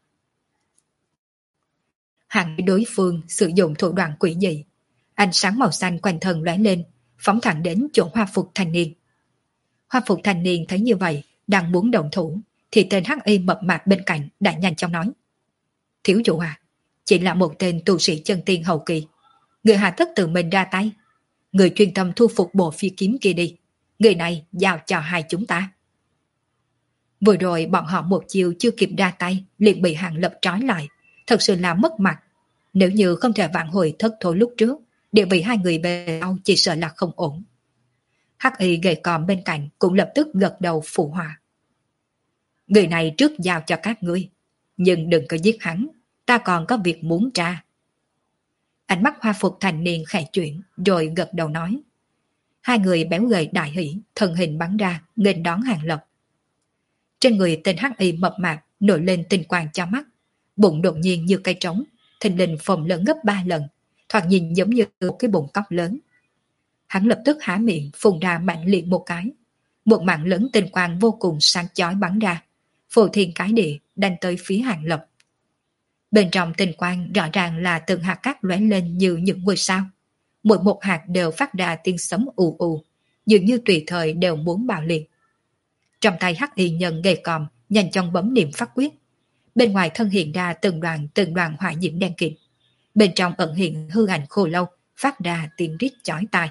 Hắn đối phương sử dụng thủ đoạn quỷ dị, ánh sáng màu xanh quanh thân lóe lên, phóng thẳng đến chỗ hoa phục thanh niên. Hoa phục thanh niên thấy như vậy, đang muốn động thủ, thì tên hắc y mập mạp bên cạnh đã nhanh chóng nói: thiếu chủ à, chỉ là một tên tu sĩ chân tiên hậu kỳ, người hà tất tự mình ra tay, người chuyên tâm thu phục bộ phi kiếm kia đi, người này giao cho hai chúng ta. Vừa rồi bọn họ một chiều chưa kịp ra tay liền bị Hàng Lập trói lại, thật sự là mất mặt. Nếu như không thể vãn hồi thất thố lúc trước, địa vị hai người bên nhau chỉ sợ là không ổn. Hắc y gầy còm bên cạnh cũng lập tức gật đầu phụ họa. Người này trước giao cho các ngươi, nhưng đừng có giết hắn, ta còn có việc muốn tra. Ánh mắt hoa phục thành niên khẽ chuyển rồi gật đầu nói. Hai người béo gầy đại hỉ, thân hình bắn ra, nghênh đón Hàng Lập. Trên người tên hắc y mập mạp nổi lên tinh quang cho mắt, bụng đột nhiên như cây trống, thình lình phồng lớn gấp 3 lần, thoạt nhìn giống như một cái bụng cóc lớn. Hắn lập tức há miệng phun ra mạnh liệt một cái, một mạng lớn tinh quang vô cùng sáng chói bắn ra, phô thiên cái địa đánh tới phía Hàng Lập. Bên trong tinh quang rõ ràng là từng hạt cát lóe lên như những ngôi sao, mỗi một hạt đều phát ra tiếng sấm ù ù, dường như tùy thời đều muốn bạo liệt. Trong tay hắc y nhân gầy còm nhanh chóng bấm niệm pháp quyết, bên ngoài thân hiện ra từng đoàn hỏa diễm đen kịt, bên trong ẩn hiện hư ảnh khô lâu phát ra tiếng rít chói tai.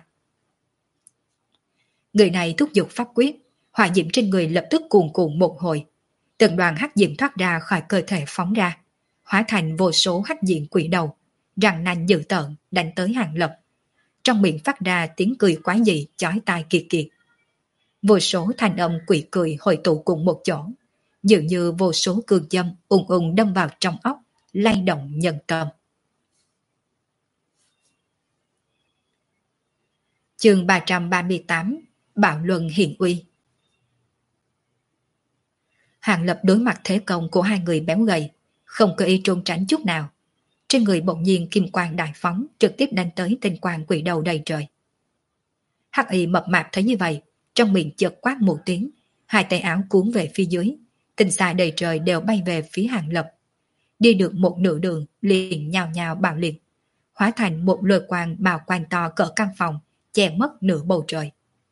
Người này thúc giục pháp quyết, hỏa diễm trên người lập tức cuồn cuộn một hồi, từng đoàn hắc diễm thoát ra khỏi cơ thể phóng ra, hóa thành vô số hắc diễm quỷ đầu, răng nanh dữ tợn đánh tới Hàng Lập. Trong miệng phát ra tiếng cười quái dị chói tai kiệt kiệt. Vô số thanh âm quỷ cười hội tụ cùng một chỗ, dường như vô số cương châm ùng ùng đâm vào trong óc, lay động nhân tâm. Chương 338: Bạo luận hiển uy. Hàng Lập đối mặt thế công của hai người béo gầy, không có ý trốn tránh chút nào. Trên người bỗng nhiên kim quang đại phóng, trực tiếp đánh tới tinh quang quỷ đầu đầy trời. Hắc y mập mạp thấy như vậy, trong miệng chợt quát một tiếng, hai tay áo cuốn về phía dưới, tinh xà đầy trời đều bay về phía Hàng Lập. Đi được một nửa đường liền nhào nhào bạo liệt, hóa thành một lôi quang bao quanh to cỡ căn phòng, che mất nửa bầu trời.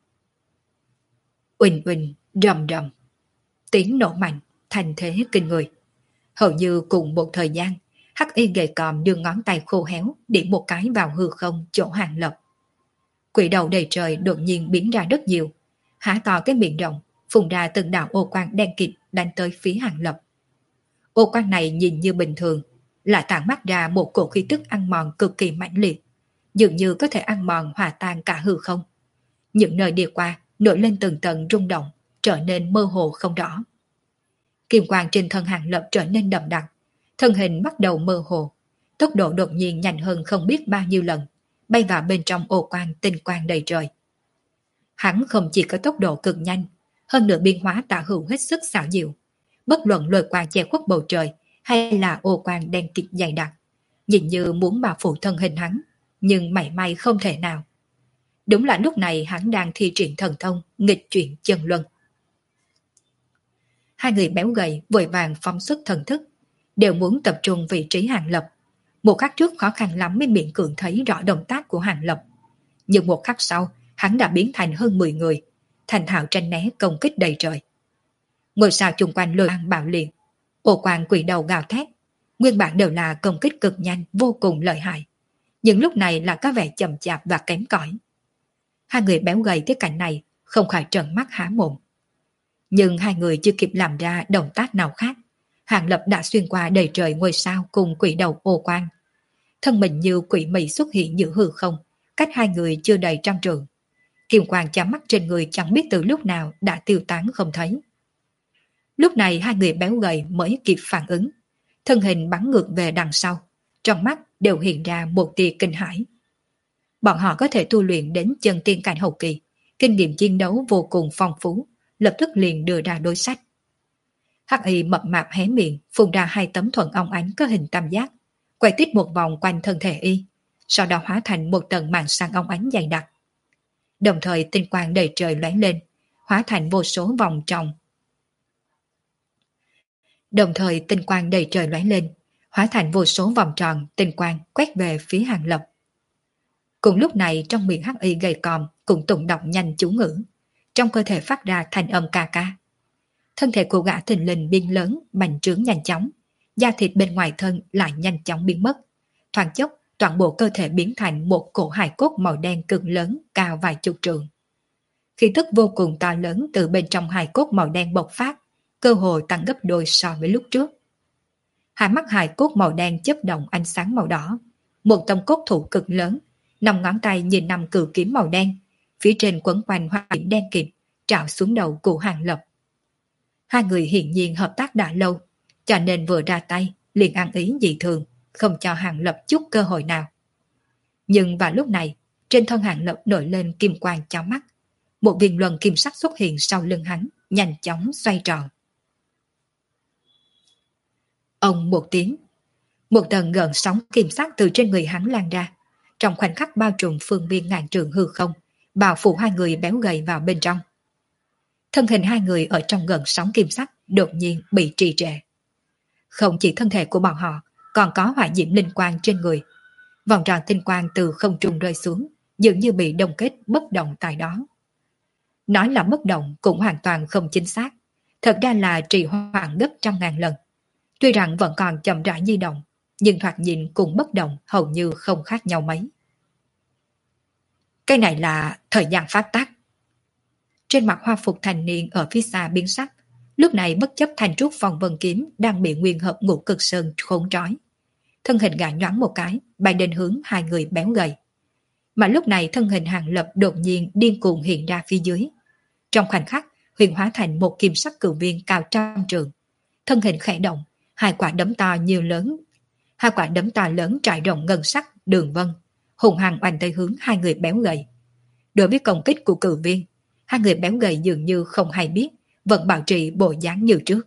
Uỳnh uỳnh, rầm rầm, tiếng nổ mạnh, thành thế kinh người. Hầu như cùng một thời gian, hắc y gầy còm đưa ngón tay khô héo điểm một cái vào hư không chỗ Hàng Lập. Quỷ đầu đầy trời đột nhiên biến ra rất nhiều, há to cái miệng rộng, phun ra từng đạo ô quang đen kịt đánh tới phía Hàng Lập. Ô quang này nhìn như bình thường, lại tản mát ra một cổ khí tức ăn mòn cực kỳ mãnh liệt, dường như có thể ăn mòn hòa tan cả hư không. Những nơi đi qua nổi lên từng tầng rung động, trở nên mơ hồ không rõ. Kim quang trên thân Hàng Lập trở nên đậm đặc, thân hình bắt đầu mơ hồ, tốc độ đột nhiên nhanh hơn không biết bao nhiêu lần, bay vào bên trong ô quang tinh quang đầy trời. Hắn không chỉ có tốc độ cực nhanh, hơn nữa biến hóa tả hữu hết sức xảo diệu. Bất luận lôi quang che khuất bầu trời hay là ô quang đen kịt dày đặc, nhìn như muốn bao phủ thân hình hắn, nhưng mảy may không thể nào. Đúng là lúc này hắn đang thi triển thần thông nghịch chuyển chân luân. Hai người béo gầy vội vàng phóng xuất thần thức, đều muốn tập trung vị trí Hàng Lập. Một khắc trước khó khăn lắm mới miễn cưỡng thấy rõ động tác của Hàng Lập, nhưng một khắc sau hắn đã biến thành hơn 10 người, thành thạo tranh né công kích đầy trời. Ngôi sao chung quanh lôi quang bạo liệt, ô quang quỷ đầu gào thét, nguyên bản đều là công kích cực nhanh vô cùng lợi hại, nhưng lúc này là có vẻ chậm chạp và kém cỏi. Hai người béo gầy thấy cảnh này không khỏi trợn mắt há mồm. Nhưng hai người chưa kịp làm ra động tác nào khác, Hàng Lập đã xuyên qua đầy trời ngôi sao cùng quỷ đầu ô quang. Thân mình như quỷ mị xuất hiện giữa hư không, cách hai người chưa đầy 100 trượng. Kim quang chám mắt trên người chẳng biết từ lúc nào đã tiêu tán không thấy. Lúc này hai người béo gầy mới kịp phản ứng, thân hình bắn ngược về đằng sau, trong mắt đều hiện ra một tia kinh hãi. Bọn họ có thể tu luyện đến chân tiên cảnh hậu kỳ, kinh nghiệm chiến đấu vô cùng phong phú, lập tức liền đưa ra đối sách. Hắc y mập mạp hé miệng, phun ra 2 tấm thuần ong ánh có hình tam giác, quay tít một vòng quanh thân thể y, sau đó hóa thành một tầng màn sáng ong ánh dày đặc. Đồng thời tinh quang đầy trời lóe lên, hóa thành vô số vòng tròn. Đồng thời tinh quang đầy trời lóe lên, hóa thành vô số vòng tròn tinh quang quét về phía Hàng Lập. Cùng lúc này trong miệng hắc y gầy còm cũng tụng đọc nhanh chú ngữ, trong cơ thể phát ra thanh âm ca ca. Thân thể của gã thình lình biến lớn, bành trướng nhanh chóng, da thịt bên ngoài thân lại nhanh chóng biến mất. Thoáng chốc, toàn bộ cơ thể biến thành một cổ hài cốt màu đen cực lớn, cao vài chục trượng. Khí tức vô cùng to lớn từ bên trong hài cốt màu đen bộc phát, cơ hội tăng gấp đôi so với lúc trước. Hai mắt hài cốt màu đen chớp động ánh sáng màu đỏ, một tông cốt thủ cực lớn, 5 ngón tay như 5 cự kiếm màu đen, phía trên quấn quanh hoa điểm đen kịt, trạo xuống đầu của Hàng Lập. Hai người hiển nhiên hợp tác đã lâu, cho nên vừa ra tay liền ăn ý dị thường, không cho Hàng Lập chút cơ hội nào. Nhưng vào lúc này, trên thân Hàng Lập nổi lên kim quang chói mắt, một viên luân kim sắc xuất hiện sau lưng hắn, nhanh chóng xoay tròn. Ông một tiếng, một tầng gợn sóng kim sắc từ trên người hắn lan ra, trong khoảnh khắc bao trùm phương biên ngàn trường hư không, bao phủ hai người béo gầy vào bên trong. Thân hình hai người ở trong gợn sóng kim sắc đột nhiên bị trì trệ. Không chỉ thân thể của bọn họ, còn có hỏa diễm linh quang trên người. Vòng tròn tinh quang từ không trung rơi xuống, dường như bị đông kết bất động tại đó. Nói là bất động cũng hoàn toàn không chính xác, thật ra là trì hoãn gấp trăm ngàn lần. Tuy rằng vẫn còn chậm rãi di động, nhưng thoạt nhìn cũng bất động hầu như không khác nhau mấy. Cái này là thời gian pháp tắc. Trên mặt hoa phục thành niên ở phía xa biến sắc, lúc này bất chấp thanh trúc phong vân kiếm đang bị nguyên hợp ngũ cực sơn khốn trói. Thân hình gã nhoáng một cái, bay đến hướng hai người béo gầy. Mà lúc này thân hình Hàng Lập đột nhiên điên cuồng hiện ra phía dưới. Trong khoảnh khắc, huyền hóa thành một kim sắc cự viên cao trăm trượng. Thân hình khẽ động, hai quả đấm to lớn trải rộng ngân sắc đường vân, hùng hăng oanh tới hướng hai người béo gầy. Đối với công kích của cự viên, hai người béo gầy dường như không hay biết, vẫn bảo trì bộ dáng như trước.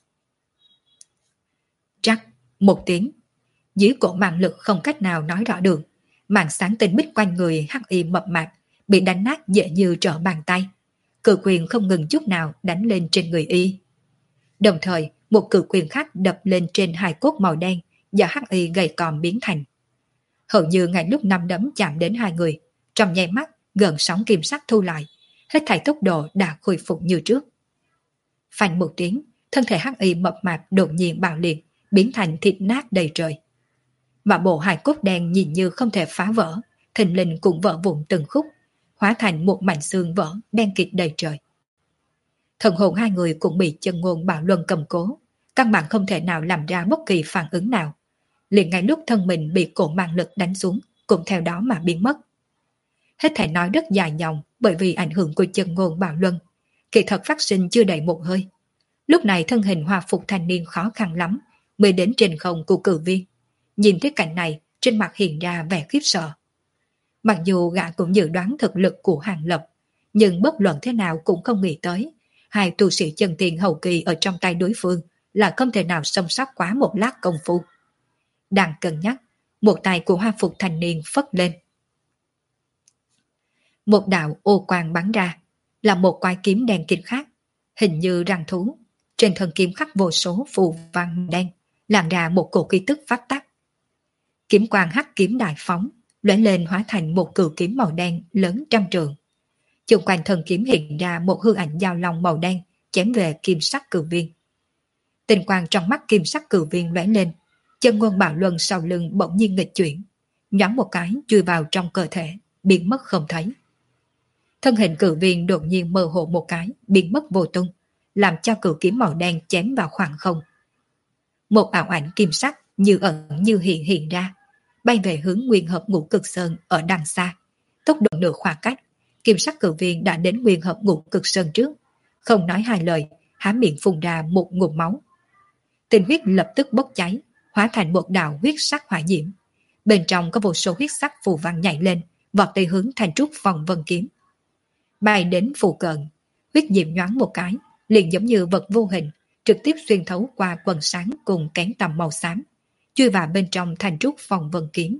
Trắc, một tiếng, dưới cổ mạng lực không cách nào nói rõ được, màn sáng tinh bích quanh người hắc y mập mạp bị đánh nát dễ như trở bàn tay. Cự quyền không ngừng chút nào đánh lên trên người y. Đồng thời, một cự quyền khác đập lên trên hài cốt màu đen do hắc y gầy còm biến thành. Hầu như ngay lúc năm đấm chạm đến hai người, trong nháy mắt gần sóng kim sắc thu lại, hết thảy tốc độ đã khôi phục như trước. Phanh một tiếng, thân thể hắc y mập mạp đột nhiên bạo liệt, biến thành thịt nát đầy trời. Mà bộ hài cốt đen nhìn như không thể phá vỡ, thình lình cũng vỡ vụn từng khúc, hóa thành một mảnh xương vỡ đen kịt đầy trời. Thần hồn hai người cũng bị chân ngôn bạo luân cầm cố, căn bản không thể nào làm ra bất kỳ phản ứng nào. Liền ngay lúc thân mình bị cổ mang lực đánh xuống, cũng theo đó mà biến mất. Hết thảy nói rất dài dòng bởi vì ảnh hưởng của chân ngôn bạo luân, kỳ thật phát sinh chưa đầy một hơi. Lúc này thân hình hòa phục thanh niên khó khăn lắm mới đến trên không của cử viên. Nhìn thấy cảnh này, trên mặt hiện ra vẻ khiếp sợ. Mặc dù gã cũng dự đoán thực lực của Hàng Lập, nhưng bất luận thế nào cũng không nghĩ tới hai tu sĩ chân tiền hậu kỳ ở trong tay đối phương là không thể nào xông sót quá một lát công phu. Đang cân nhắc, một tay của hoa phục thanh niên phất lên. Một đạo ô quang bắn ra, là một quái kiếm đen kịt khác, hình như răng thú. Trên thân kiếm khắc vô số phù văn đen, làm ra một cổ khí tức pháp tắc. Kiếm quang hắc kiếm đại phóng, lóe lên hóa thành một cự kiếm màu đen lớn trăm trượng. Xung quanh thân kiếm hiện ra một hư ảnh dao long màu đen chém về kim sắc cự viên. Tình quang trong mắt kim sắc cự viên lóe lên, chân ngôn bạo luân sau lưng bỗng nhiên nghịch chuyển, nhoáng một cái chui vào trong cơ thể, biến mất không thấy. Thân hình cự viên đột nhiên mơ hồ một cái, biến mất vô tung, làm cho cự kiếm màu đen chém vào khoảng không. Một ảo ảnh kim sắc như ẩn như hiện ra, bay về hướng nguyên hợp ngũ cực sơn ở đằng xa. Tốc độ nửa khoảng cách, kim sắc cự viên đã đến nguyên hợp ngũ cực sơn trước, không nói hai lời, há miệng phun ra một ngụm máu. Tinh huyết lập tức bốc cháy, hóa thành một đạo huyết sắc hỏa diễm. Bên trong có vô số huyết sắc phù văn nhảy lên, vọt tới hướng thành trúc phong vân kiếm. Bay đến phù cận, huyết diễm nhoáng một cái, liền giống như vật vô hình, trực tiếp xuyên thấu qua quần sáng cùng kén tầm màu xám, chui vào bên trong thành trúc phong vân kiếm.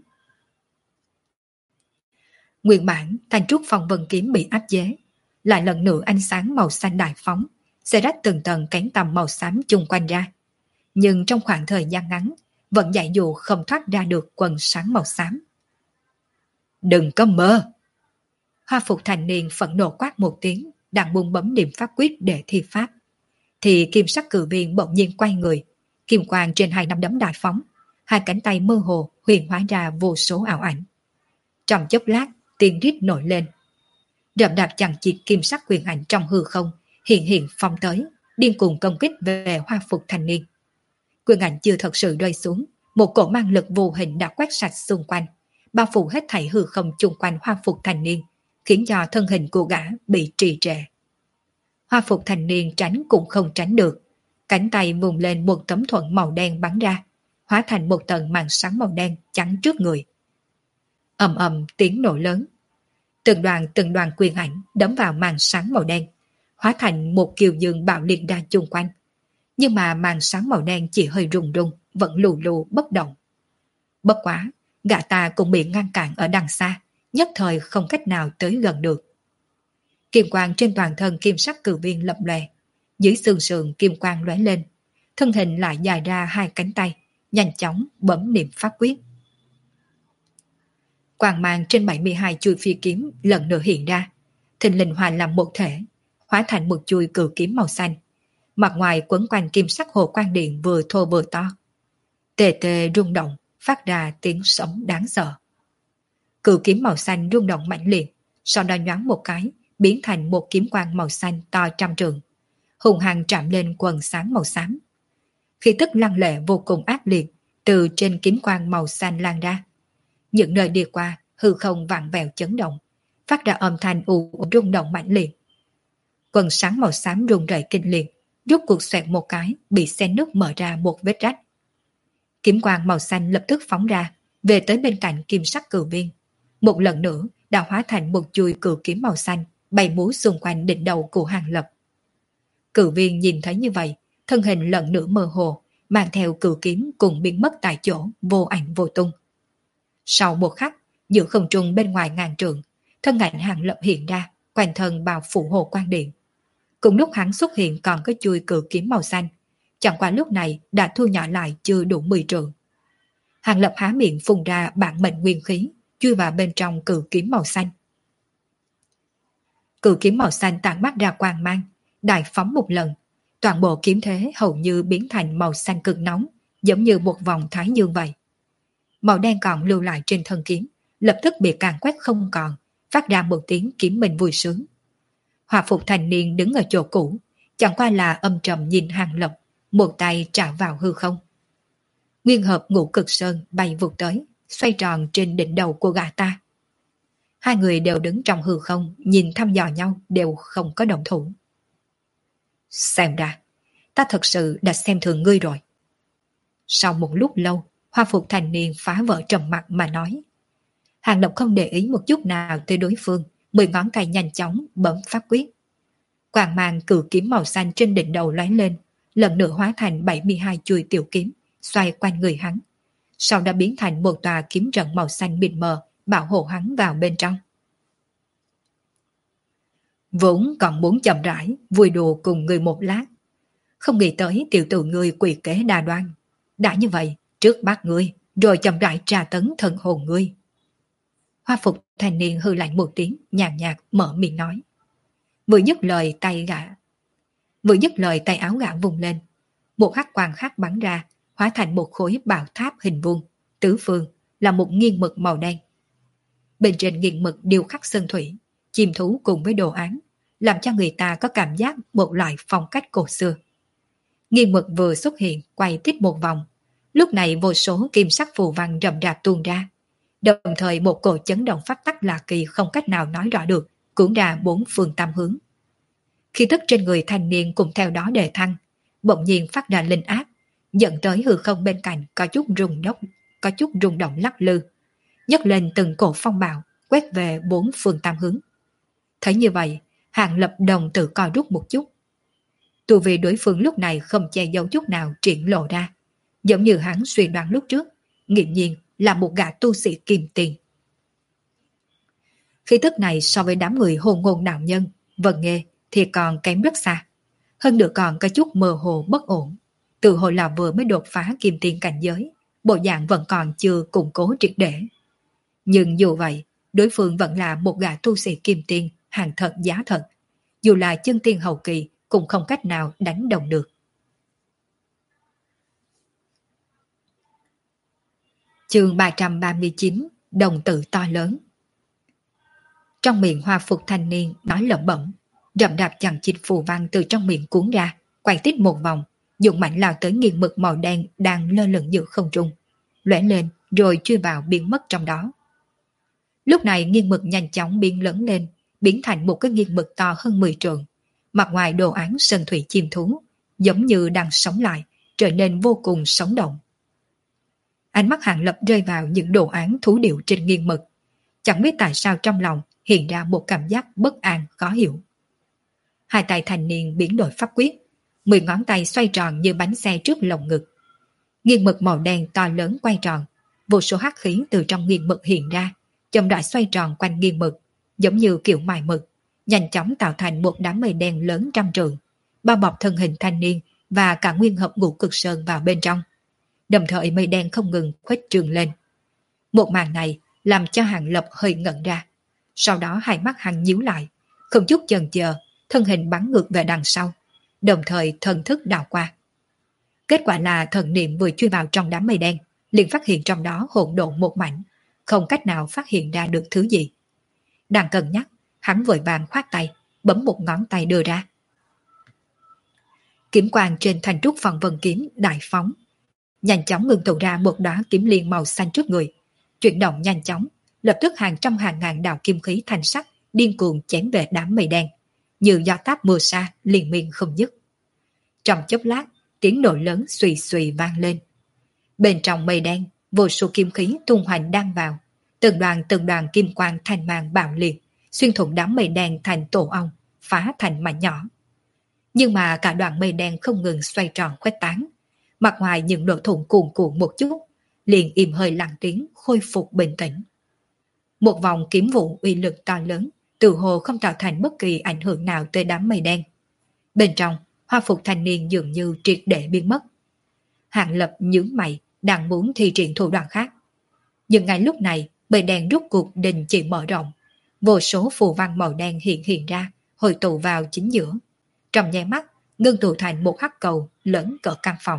Nguyên bản thành trúc phong vân kiếm bị áp chế, lại lần nữa ánh sáng màu xanh đại phóng, sẽ rách từng tầng kén tầm màu xám chung quanh ra. nhưng trong khoảng thời gian ngắn, vẫn dạy dụ không thoát ra được quần sáng màu xám. Đừng có mơ! Hoa phục thành niên phẫn nộ quát một tiếng, đang buông bấm niệm pháp quyết để thi pháp. Thì kim sắc cử viên bỗng nhiên quay người, kim quang trên hai nắm đấm đại phóng, hai cánh tay mơ hồ huyền hóa ra vô số ảo ảnh. Trong chốc lát, tiếng rít nổi lên. Rậm đạp chằng chịt kim sắc quyền ảnh trong hư không, hiện hiện phong tới, điên cuồng công kích về hoa phục thanh niên. Quyền ảnh chưa thật sự rơi xuống, một cổ mang lực vô hình đã quét sạch xung quanh, bao phủ hết thảy hư không chung quanh hoa phục thanh niên, khiến cho thân hình của gã bị trì trệ. Hoa phục thanh niên tránh cũng không tránh được, cánh tay vùng lên một tấm thuẫn màu đen bắn ra, hóa thành một tầng màn sáng màu đen chắn trước người. Ầm ầm tiếng nổ lớn, từng đoàn quyền ảnh đấm vào màn sáng màu đen, hóa thành một kiều dương bạo liệt ra chung quanh. Nhưng mà màn sáng màu đen chỉ hơi rung rung, vẫn lù lù bất động. Bất quá, gã ta cũng bị ngăn cản ở đằng xa, nhất thời không cách nào tới gần được. Kim quang trên toàn thân kim sắc cử viên lập lòe, dưới xương sườn kim quang lóe lên, thân hình lại dài ra hai cánh tay, nhanh chóng bấm niệm pháp quyết. Quang mang trên 72 chuôi phi kiếm lần nữa hiện ra, thình lình hòa làm một thể, hóa thành một chuôi cử kiếm màu xanh. Mặt ngoài quấn quanh kim sắc hồ quang điện vừa thô vừa to. Tê tê rung động, phát ra tiếng sấm đáng sợ. Cử kiếm màu xanh rung động mãnh liệt, sau đó nhoáng một cái, biến thành một kiếm quang màu xanh to trăm trượng, hùng hăng chạm lên quần sáng màu xám. Khí tức lăng lệ vô cùng ác liệt từ trên kiếm quang màu xanh lan ra. Những nơi đi qua, hư không vặn vẹo chấn động, phát ra âm thanh ù rung động mãnh liệt. Quần sáng màu xám rung rẩy kinh liệt, rút cuộc xoẹt một cái, bị xen nứt mở ra một vết rách. Kiếm quang màu xanh lập tức phóng ra, về tới bên cạnh kim sắc cử viên. Một lần nữa đã hóa thành một chuôi cử kiếm màu xanh, bay múa xung quanh đỉnh đầu của Hàng Lập. Cử viên nhìn thấy như vậy, thân hình lần nữa mơ hồ, mang theo cử kiếm cùng biến mất tại chỗ, vô ảnh vô tung. Sau một khắc, giữa không trung bên ngoài ngàn trượng, thân ảnh Hàng Lập hiện ra, quanh thân bao phủ hồ quang điện. Cùng lúc hắn xuất hiện còn có chuôi cử kiếm màu xanh, chẳng qua lúc này đã thu nhỏ lại chưa đủ 10 trượng. Hàng Lập há miệng phun ra bản mệnh nguyên khí, chui vào bên trong cử kiếm màu xanh. Cử kiếm màu xanh tản mát ra quang mang, đại phóng một lần, toàn bộ kiếm thế hầu như biến thành màu xanh cực nóng, giống như một vòng thái dương vậy. Màu đen còn lưu lại trên thân kiếm, lập tức bị càn quét không còn, phát ra một tiếng kiếm mình vui sướng. Hòa phục thành niên đứng ở chỗ cũ, chẳng qua là âm trầm nhìn Hàng Lập, một tay trả vào hư không. Nguyên hợp ngũ cực sơn bay vụt tới, xoay tròn trên đỉnh đầu của gã ta. Hai người đều đứng trong hư không, nhìn thăm dò nhau đều không có động thủ. Xem ra, ta thật sự đã xem thường ngươi rồi. Sau một lúc lâu, Hoa phục thành niên phá vỡ trầm mặc mà nói. Hàng Lập không để ý một chút nào tới đối phương, 10 ngón tay nhanh chóng bấm pháp quyết. Quang mang cử kiếm màu xanh trên đỉnh đầu lóe lên, lần nữa hóa thành 72 chuôi tiểu kiếm, xoay quanh người hắn. Sau đã biến thành một tòa kiếm trận màu xanh mịt mờ, bảo hộ hắn vào bên trong. Vốn còn muốn chậm rãi, vui đùa cùng người một lát. Không nghĩ tới tiểu tử ngươi quỷ kế đa đoan. Đã như vậy, trước bắt ngươi, rồi chậm rãi tra tấn thần hồn ngươi. Hoa phục thanh niên hư lạnh một tiếng, nhàn nhạt mở miệng nói. Vừa dứt lời tay áo gã vùng lên. Một hắc quang khác bắn ra, hóa thành một khối bảo tháp hình vuông, tứ phương là một nghiêng mực màu đen. Bên trên nghiêng mực điêu khắc sơn thủy, chim thú cùng với đồ án, làm cho người ta có cảm giác một loại phong cách cổ xưa. Nghiêng mực vừa xuất hiện, quay tít một vòng. Lúc này vô số kim sắc phù văn rậm rạp tuôn ra. Đồng thời một cổ chấn động pháp tắc lạ kỳ không cách nào nói rõ được, cuốn ra bốn phương tam hướng. Khí tức trên người thanh niên cũng theo đó đề thăng, bỗng nhiên phát ra linh áp, dẫn tới hư không bên cạnh có chút rung động lắc lư, nhấc lên từng cổ phong bạo, quét về bốn phương tam hướng. Thấy như vậy, Hàng Lập đồng tử co rút một chút. Tu vi đối phương lúc này không che giấu chút nào triển lộ ra, giống như hắn suy đoán lúc trước, nghiễm nhiên là một gã tu sĩ kim tiền. Khí tức này so với đám người hồn ngôn đạo nhân, vần nghề thì còn kém rất xa. Hơn nữa còn có chút mơ hồ bất ổn, Từ hồi là vừa mới đột phá kim tiên cảnh giới, bộ dạng vẫn còn chưa củng cố triệt để. Nhưng dù vậy, đối phương vẫn là một gã tu sĩ kim tiên, hàng thật giá thật. Dù là chân tiên hậu kỳ cũng không cách nào đánh đồng được. Chương 339, đồng tử to lớn. Trong miệng hoa phục thanh niên nói lẩm bẩm, rậm rạp chằng chịt phù văn từ trong miệng cuốn ra, quay tít một vòng, dùng mạnh lao tới nghiền mực màu đen đang lơ lửng giữa không trung, lóe lên rồi chui vào biến mất trong đó. Lúc này nghiền mực nhanh chóng biến lớn lên, biến thành một cái nghiền mực to hơn 10 trượng, mặt ngoài đồ án sơn thủy chim thú, giống như đang sống lại, trở nên vô cùng sống động. Ánh mắt Hàng Lập rơi vào những đồ án thú điệu trên nghiền mực, chẳng biết tại sao trong lòng hiện ra một cảm giác bất an khó hiểu. Hai tay thanh niên biến đổi pháp quyết, 10 ngón tay xoay tròn như bánh xe trước lồng ngực. Nghiền mực màu đen to lớn quay tròn, vô số hắc khí từ trong nghiền mực hiện ra, chậm rãi xoay tròn quanh nghiền mực, giống như kiểu mài mực, nhanh chóng tạo thành một đám mây đen lớn trăm trượng, bao bọc thân hình thanh niên và cả nguyên hợp ngũ cực sơn vào bên trong. Đồng thời mây đen không ngừng khuếch trương lên. Một màn này làm cho Hàng Lập hơi ngẩn ra. Sau đó hai mắt hắn nhíu lại, không chút chần chờ, thân hình bắn ngược về đằng sau, đồng thời thần thức đảo qua. Kết quả là thần niệm vừa chui vào trong đám mây đen, liền phát hiện trong đó hỗn độn một mảnh, không cách nào phát hiện ra được thứ gì. Đang cân nhắc, hắn vội vàng khoát tay, bấm một ngón tay đưa ra. Kiếm quang trên thanh trúc phần vân kiếm đại phóng, nhanh chóng ngưng tụ ra một đóa kiếm liên màu xanh trước người, chuyển động nhanh chóng, lập tức hàng trăm hàng ngàn đạo kim khí thanh sắc điên cuồng chém về đám mây đen, như gió táp mưa sa liên miên không dứt. Trong chốc lát, tiếng nổ lớn xùy xùy vang lên. Bên trong mây đen, vô số kim khí tung hoành đang vào, từng đoàn kim quang thanh mang bạo liệt, xuyên thủng đám mây đen thành tổ ong, phá thành mảnh nhỏ. Nhưng mà cả đoàn mây đen không ngừng xoay tròn khuếch tán, mặt ngoài những lỗ thủng cuồn cuộn một chút, liền im hơi lặng tiếng khôi phục bình tĩnh. Một vòng kiếm vụ uy lực to lớn, từ hồ không tạo thành bất kỳ ảnh hưởng nào tới đám mây đen. Bên trong, hoa phục thanh niên dường như triệt để biến mất. Hàng Lập nhướng mày, đang muốn thi triển thủ đoạn khác. Nhưng ngay lúc này, mây đen rút cuộc đình chỉ mở rộng, vô số phù văn màu đen hiện ra, hội tụ vào chính giữa. Trong nháy mắt, ngưng tụ thành một hắc cầu lớn cỡ căn phòng.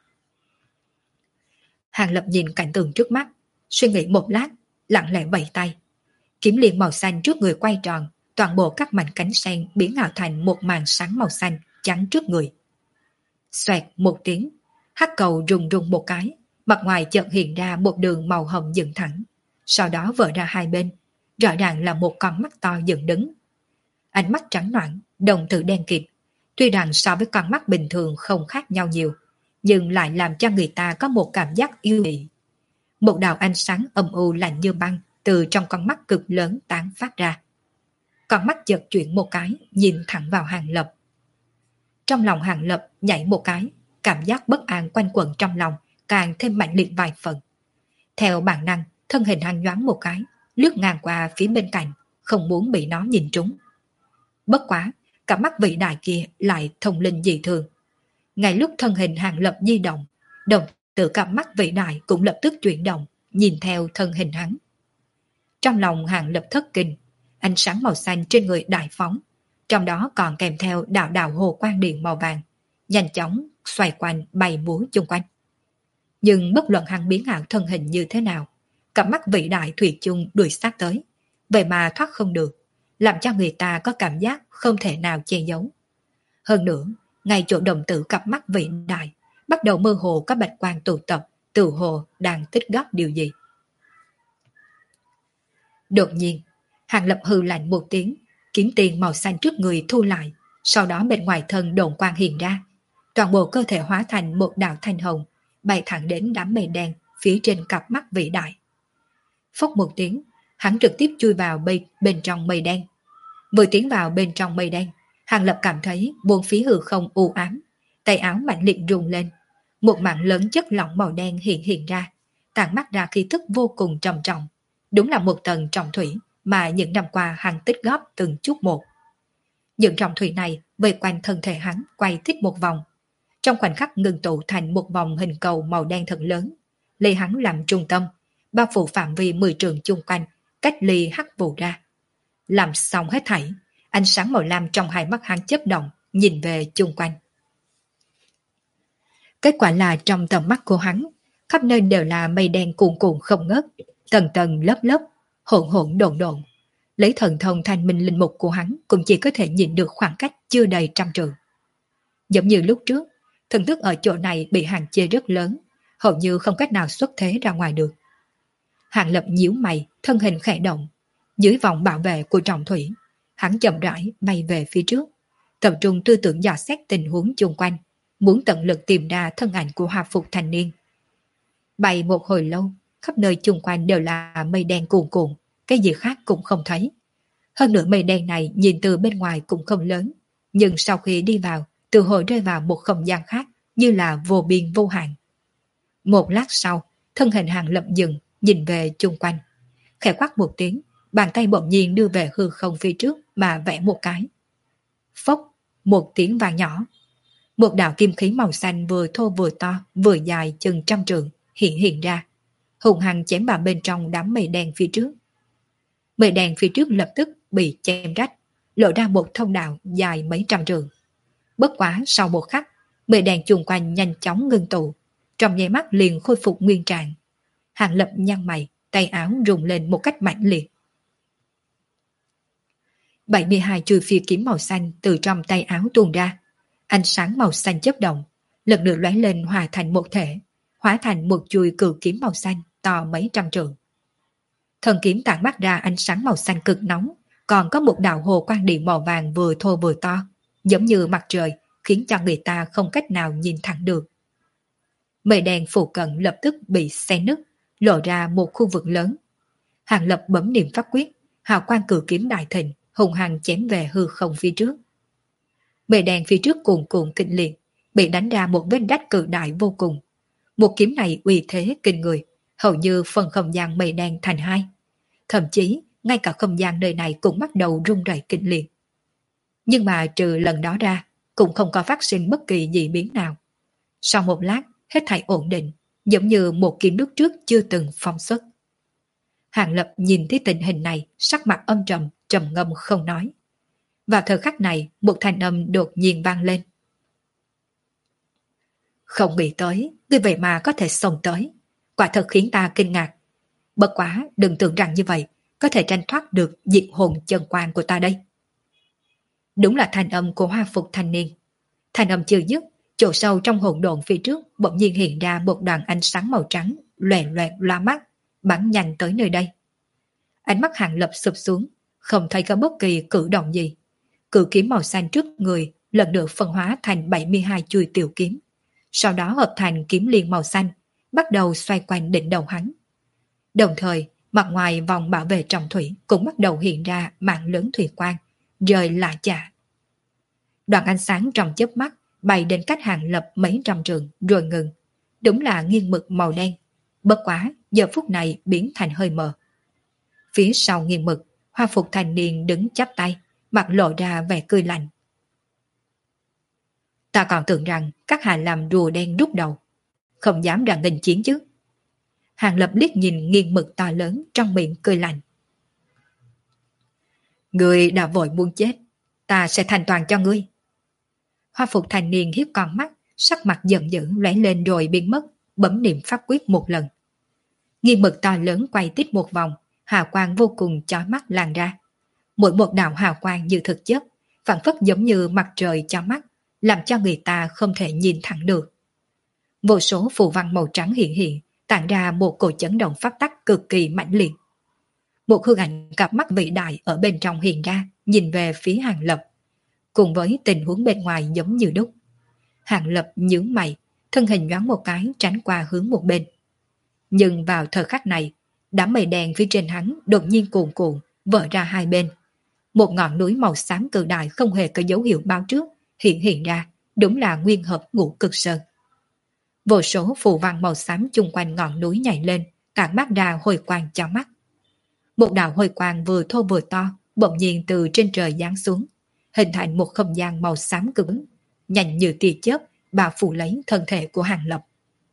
Hàng Lập nhìn cảnh tượng trước mắt, suy nghĩ một lát, lặng lẽ vẫy tay. Kiếm liền màu xanh trước người quay tròn, toàn bộ các mảnh cánh sen biến ảo thành một màn sáng màu xanh chắn trước người. Xoẹt một tiếng, hắc cầu rung rung một cái, mặt ngoài chợt hiện ra một đường màu hồng dựng thẳng, sau đó vỡ ra hai bên, rõ ràng là một con mắt to dựng đứng. Ánh mắt trắng noãn, đồng tử đen kịt, tuy rằng so với con mắt bình thường không khác nhau nhiều, nhưng lại làm cho người ta có một cảm giác yêu dị. Một đạo ánh sáng âm u lạnh như băng từ trong con mắt cực lớn tán phát ra. Con mắt chợt chuyển một cái, nhìn thẳng vào Hàng Lập. Trong lòng Hàng Lập nhảy một cái, cảm giác bất an quanh quẩn trong lòng càng thêm mạnh liệt vài phần. Theo bản năng, thân hình hắn nhoáng một cái, lướt ngang qua phía bên cạnh, không muốn bị nó nhìn trúng. Bất quá, cả mắt vị đại kia lại thông linh dị thường. Ngay lúc thân hình Hàng Lập di động, đồng tử cặp mắt vị đại cũng lập tức chuyển động, nhìn theo thân hình hắn. Trong lòng Hàng Lập thất kinh, ánh sáng màu xanh trên người đại phóng, trong đó còn kèm theo đạo đạo hồ quang điện màu vàng, nhanh chóng xoay quanh bay múa chung quanh. Nhưng bất luận hắn biến ảo thân hình như thế nào, cặp mắt vị đại thủy chung đuổi sát tới, vậy mà thoát không được, làm cho người ta có cảm giác không thể nào che giấu. Hơn nữa, ngay chỗ đồng tử cặp mắt vị đại, bắt đầu mơ hồ có bạch quang tụ tập, tự hồ đang tích góp điều gì. Đột nhiên, Hàng Lập hừ lạnh một tiếng, kiếm tiền màu xanh trước người thu lại, sau đó bên ngoài thân độn quang hiện ra, toàn bộ cơ thể hóa thành một đạo thanh hồng, bay thẳng đến đám mây đen phía trên cặp mắt vĩ đại. Phốc một tiếng, hắn trực tiếp chui vào bên trong mây đen. Vừa tiến vào bên trong mây đen, Hàng Lập cảm thấy buông phía hư không u ám, tay áo mạnh liệt rung lên, một mảng lớn chất lỏng màu đen hiện ra, tản mắt ra khí tức vô cùng trầm trọng. Đúng là một tầng trọng thủy mà những năm qua hắn tích góp từng chút một. Những trọng thủy này vây quanh thân thể hắn quay thích một vòng, trong khoảnh khắc ngưng tụ thành một vòng hình cầu màu đen thật lớn, lấy hắn làm trung tâm, bao phủ phạm vi 10 trường chung quanh, cách ly hắc vụ ra. Làm xong hết thảy, ánh sáng màu lam trong hai mắt hắn chớp động, nhìn về chung quanh. Kết quả là trong tầm mắt của hắn, khắp nơi đều là mây đen cuồn cuộn không ngớt, tầng tầng lớp lớp, hỗn hỗn độn độn. Lấy thần thông thanh minh linh mục của hắn cũng chỉ có thể nhìn được khoảng cách chưa đầy 100 trượng. Giống như lúc trước, thần thức ở chỗ này bị hạn chế rất lớn, hầu như không cách nào xuất thế ra ngoài được. Hàng Lập nhíu mày, thân hình khẽ động, dưới vòng bảo vệ của trọng thủy, hắn chậm rãi bay về phía trước, tập trung tư tưởng dò xét tình huống chung quanh, muốn tận lực tìm ra thân ảnh của Hoa Phục thanh niên. Bay một hồi lâu, khắp nơi chung quanh đều là mây đen cuồn cuộn, cái gì khác cũng không thấy. Hơn nữa mây đen này nhìn từ bên ngoài cũng không lớn, nhưng sau khi đi vào, từ hồi rơi vào một không gian khác, như là vô biên vô hạn. Một lát sau, thân hình Hàng Lập dừng, nhìn về chung quanh. Khẽ quát một tiếng, bàn tay bỗng nhiên đưa về hư không phía trước mà vẽ một cái. Phốc, một tiếng vang nhỏ. Một đạo kim khí màu xanh vừa thô vừa to, vừa dài chừng 100 trượng, hiện ra. Hùng hăng chém vào bên trong đám mây đen phía trước. Mây đen phía trước lập tức bị chém rách, lộ ra một thông đạo dài mấy trăm trượng. Bất quá sau một khắc, mây đen chung quanh nhanh chóng ngưng tụ, trong nháy mắt liền khôi phục nguyên trạng. Hàng Lập nhăn mày, tay áo rung lên một cách mãnh liệt. 72 chuôi phi kiếm màu xanh từ trong tay áo tuôn ra, ánh sáng màu xanh chớp động, lần lượt lóe lên hòa thành một thể, hóa thành một chuôi cự kiếm màu xanh to mấy trăm trượng. Thần kiếm tản mát ra ánh sáng màu xanh cực nóng, còn có một đạo hồ quang điện màu vàng vừa thô vừa to, giống như mặt trời, khiến cho người ta không cách nào nhìn thẳng được. Mây đen phụ cận lập tức bị xé nứt, lộ ra một khu vực lớn. Hàng Lập bấm niệm pháp quyết, hào quang cự kiếm đại thịnh, hùng hăng chém về hư không phía trước. Mây đen phía trước cuồn cuộn kinh liệt, bị đánh ra một vết rách cự đại vô cùng. Một kiếm này uy thế kinh người, hầu như phần không gian mây đen thành hai. Thậm chí, ngay cả không gian nơi này cũng bắt đầu rung rẩy kinh liệt. Nhưng mà trừ lần đó ra, cũng không có phát sinh bất kỳ dị biến nào. Sau một lát, hết thảy ổn định, giống như một kiếm lúc trước chưa từng phóng xuất. Hàng Lập nhìn thấy tình hình này, sắc mặt âm trầm, trầm ngâm không nói. Vào thời khắc này, một thanh âm đột nhiên vang lên. Không nghĩ tới, ngươi vậy mà có thể xông tới. Quả thật khiến ta kinh ngạc. Bất quá, đừng tưởng rằng như vậy, có thể tranh thoát được diệt hồn chân quan của ta đây. Đúng là thanh âm của Hoa Phục thanh niên. Thanh âm chưa dứt, chỗ sâu trong hỗn độn phía trước bỗng nhiên hiện ra một đoàn ánh sáng màu trắng, loè loẹt loa mắt, bắn nhanh tới nơi đây. Ánh mắt Hàng Lập sụp xuống, không thấy có bất kỳ cử động gì. Cự kiếm màu xanh trước người lần lượt phân hóa thành 72 chuôi tiểu kiếm, sau đó hợp thành kiếm liên màu xanh, bắt đầu xoay quanh đỉnh đầu hắn. Đồng thời, mặt ngoài vòng bảo vệ trọng thủy cũng bắt đầu hiện ra mạng lớn thủy quang, rời lạ chạ. Đoàn ánh sáng trong chớp mắt bay đến cách Hàng Lập mấy trăm trượng rồi ngừng. Đúng là nghiêng mực màu đen. Bất quá, giờ phút này biến thành hơi mờ. Phía sau nghiêng mực, Hoa Phục thanh niên đứng chắp tay, mặt lộ ra vẻ cười lạnh. Ta còn tưởng rằng các hạ làm rùa đen rút đầu, không dám ra nghênh chiến chứ. Hàng Lập liếc nhìn nghiêng mực to lớn trong miệng cười lạnh. Ngươi đã vội muốn chết, ta sẽ thành toàn cho ngươi. Hoa Phục thanh niên hiếp con mắt, sắc mặt giận dữ lóe lên rồi biến mất, bấm niệm pháp quyết một lần. Nghiêng mực to lớn quay tít một vòng, hào quang vô cùng chói mắt lan ra. Mỗi một đạo hào quang như thực chất, phản phất giống như mặt trời chói mắt, làm cho người ta không thể nhìn thẳng được. Vô số phù văn màu trắng hiện hiện, tạo ra một cổ chấn động pháp tắc cực kỳ mãnh liệt. Một hư ảnh cặp mắt vĩ đại ở bên trong hiện ra, nhìn về phía Hàng Lập. Cùng với tình huống bên ngoài giống như đúc. Hàng Lập nhướng mày, thân hình nhoáng một cái tránh qua hướng một bên. Nhưng vào thời khắc này, đám mây đen phía trên hắn đột nhiên cuồn cuộn, vỡ ra hai bên. Một ngọn núi màu xám cự đại không hề có dấu hiệu báo trước, hiện ra, đúng là nguyên hợp Ngũ Cực Sơn. Vô số phù văn màu xám chung quanh ngọn núi nhảy lên, tản mát ra hồi quang cho mắt. Một đạo hồi quang vừa thô vừa to, bỗng nhiên từ trên trời giáng xuống, hình thành một không gian màu xám cứng, nhanh như tia chớp, bao phủ lấy thân thể của Hàng Lập.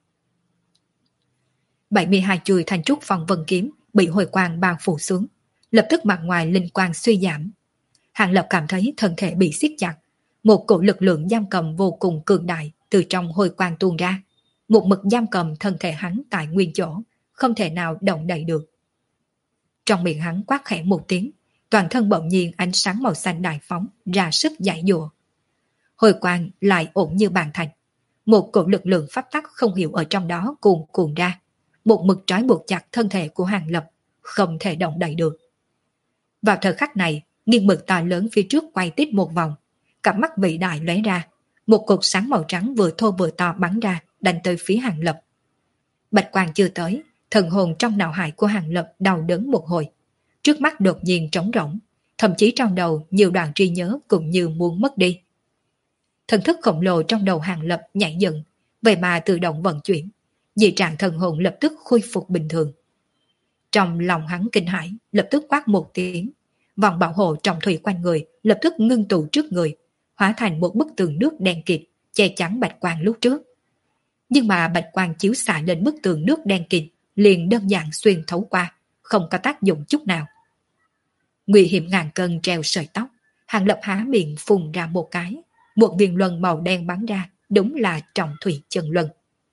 72 chuôi thanh trúc phong vân kiếm bị hồi quang bao phủ xuống, lập tức mặt ngoài linh quang suy giảm. Hàng Lập cảm thấy thân thể bị siết chặt, một cổ lực lượng giam cầm vô cùng cường đại từ trong hồi quang tuôn ra, một mực giam cầm thân thể hắn tại nguyên chỗ, không thể nào động đậy được. Trong miệng hắn quát khẽ một tiếng, toàn thân bỗng nhiên ánh sáng màu xanh đại phóng ra sức giải dụa. Hồi quang lại ổn như bàn thạch, một cổ lực lượng pháp tắc không hiểu ở trong đó cuồn cuộn ra, một mực trói buộc chặt thân thể của Hàng Lập, không thể động đậy được. Vào thời khắc này, nghiêng mực to lớn phía trước quay tít một vòng, cặp mắt vĩ đại lóe ra, một cột sáng màu trắng vừa thô vừa to bắn ra, đánh tới phía Hàng Lập. Bạch quang chưa tới, thần hồn trong não hải của Hàng Lập đau đớn một hồi, trước mắt đột nhiên trống rỗng, thậm chí trong đầu nhiều đoạn trí nhớ cũng như muốn mất đi. Thần thức khổng lồ trong đầu Hàng Lập nhảy dựng, vậy mà tự động vận chuyển, dị trạng thần hồn lập tức khôi phục bình thường. Trong lòng hắn kinh hãi, lập tức quát một tiếng, vòng bảo hộ trọng thủy quanh người lập tức ngưng tụ trước người, hóa thành một bức tường nước đen kịt che chắn bạch quang lúc trước. Nhưng mà bạch quang chiếu xạ lên bức tường nước đen kịt liền đơn giản xuyên thấu qua, không có tác dụng chút nào. Nguy hiểm ngàn cân treo sợi tóc, Hàng Lập há miệng phun ra một cái, một viên luân màu đen bắn ra, đúng là trọng thủy chân luân.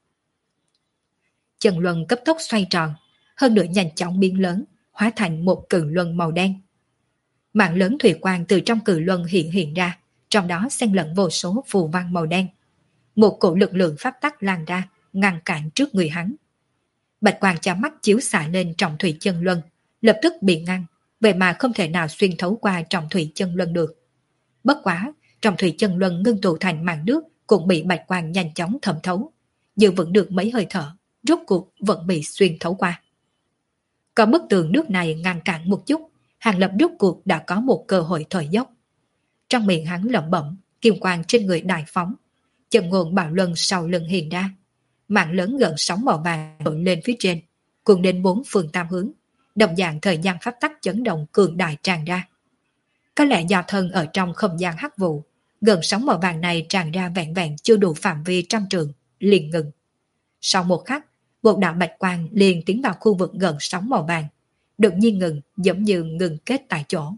Chân luân cấp tốc xoay tròn, hơn nữa nhanh chóng biến lớn, hóa thành một cự luân màu đen. Mạng lớn thủy quang từ trong cự luân hiện ra, trong đó xen lẫn vô số phù văn màu đen. Một cổ lực lượng pháp tắc lan ra, ngăn cản trước người hắn. Bạch quang chói mắt chiếu xạ lên trọng thủy chân luân, lập tức bị ngăn, vậy mà không thể nào xuyên thấu qua trọng thủy chân luân được. Bất quá, trọng thủy chân luân ngưng tụ thành màn nước cũng bị bạch quang nhanh chóng thẩm thấu, giữ vững được mấy hơi thở, rốt cuộc vẫn bị xuyên thấu qua. Có bức tường nước này ngăn cản một chút, Hàng Lập rốt cuộc đã có một cơ hội thời dốc. Trong miệng hắn lẩm bẩm, kim quang trên người đại phóng, chân ngôn bạo luân sau lưng hiện ra, mạng lớn gần sóng màu vàng nổi lên phía trên, cuồn đến bốn phương tam hướng, đồng dạng thời gian pháp tắc chấn động cường đại tràn ra. Có lẽ do thân ở trong không gian hắc vụ, gần sóng màu vàng này tràn ra vẹn vẹn chưa đủ phạm vi trăm trường, liền ngừng. Sau một khắc, một đạo bạch quang liền tiến vào khu vực gần sóng màu vàng, đột nhiên ngừng, giống như ngừng kết tại chỗ.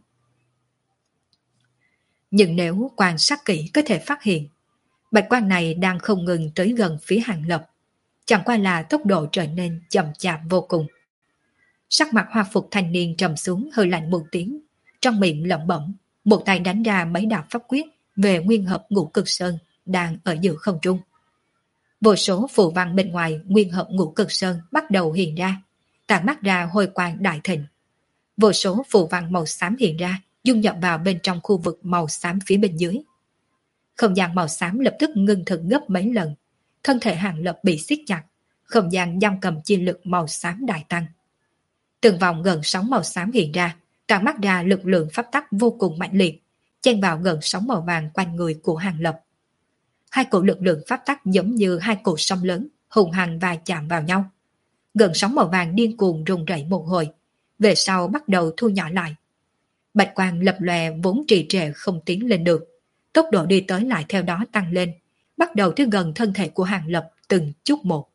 Nhưng nếu quan sát kỹ có thể phát hiện, bạch quang này đang không ngừng tới gần phía Hàng Lập, chẳng qua là tốc độ trở nên chậm chạp vô cùng. Sắc mặt hoa phục thanh niên trầm xuống hơi lạnh một tiếng, trong miệng lẩm bẩm, một tay đánh ra mấy đạo pháp quyết về nguyên hợp ngũ cực sơn đang ở giữa không trung. Vô số phù văn bên ngoài nguyên hợp ngũ cực sơn bắt đầu hiện ra, tản mắt ra hồi quang đại thịnh. Vô số phù văn màu xám hiện ra, dung nhập vào bên trong khu vực màu xám phía bên dưới. Không gian màu xám lập tức ngưng thực gấp mấy lần, thân thể Hàng Lập bị siết chặt, không gian giam cầm chi lực màu xám đại tăng. Từng vòng gần sóng màu xám hiện ra, tản mắt ra lực lượng pháp tắc vô cùng mạnh liệt, chen vào gần sóng màu vàng quanh người của Hàng Lập. Hai cổ lực lượng pháp tắc giống như hai cột sông lớn, hùng hằng và chạm vào nhau. Gần sóng màu vàng điên cuồng rung rẩy một hồi, về sau bắt đầu thu nhỏ lại. Bạch quang lập lòe vốn trì trệ không tiến lên được, tốc độ đi tới lại theo đó tăng lên, bắt đầu tới gần thân thể của Hàng Lập từng chút một.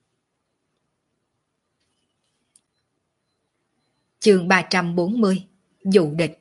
Chương 340 Dụ địch.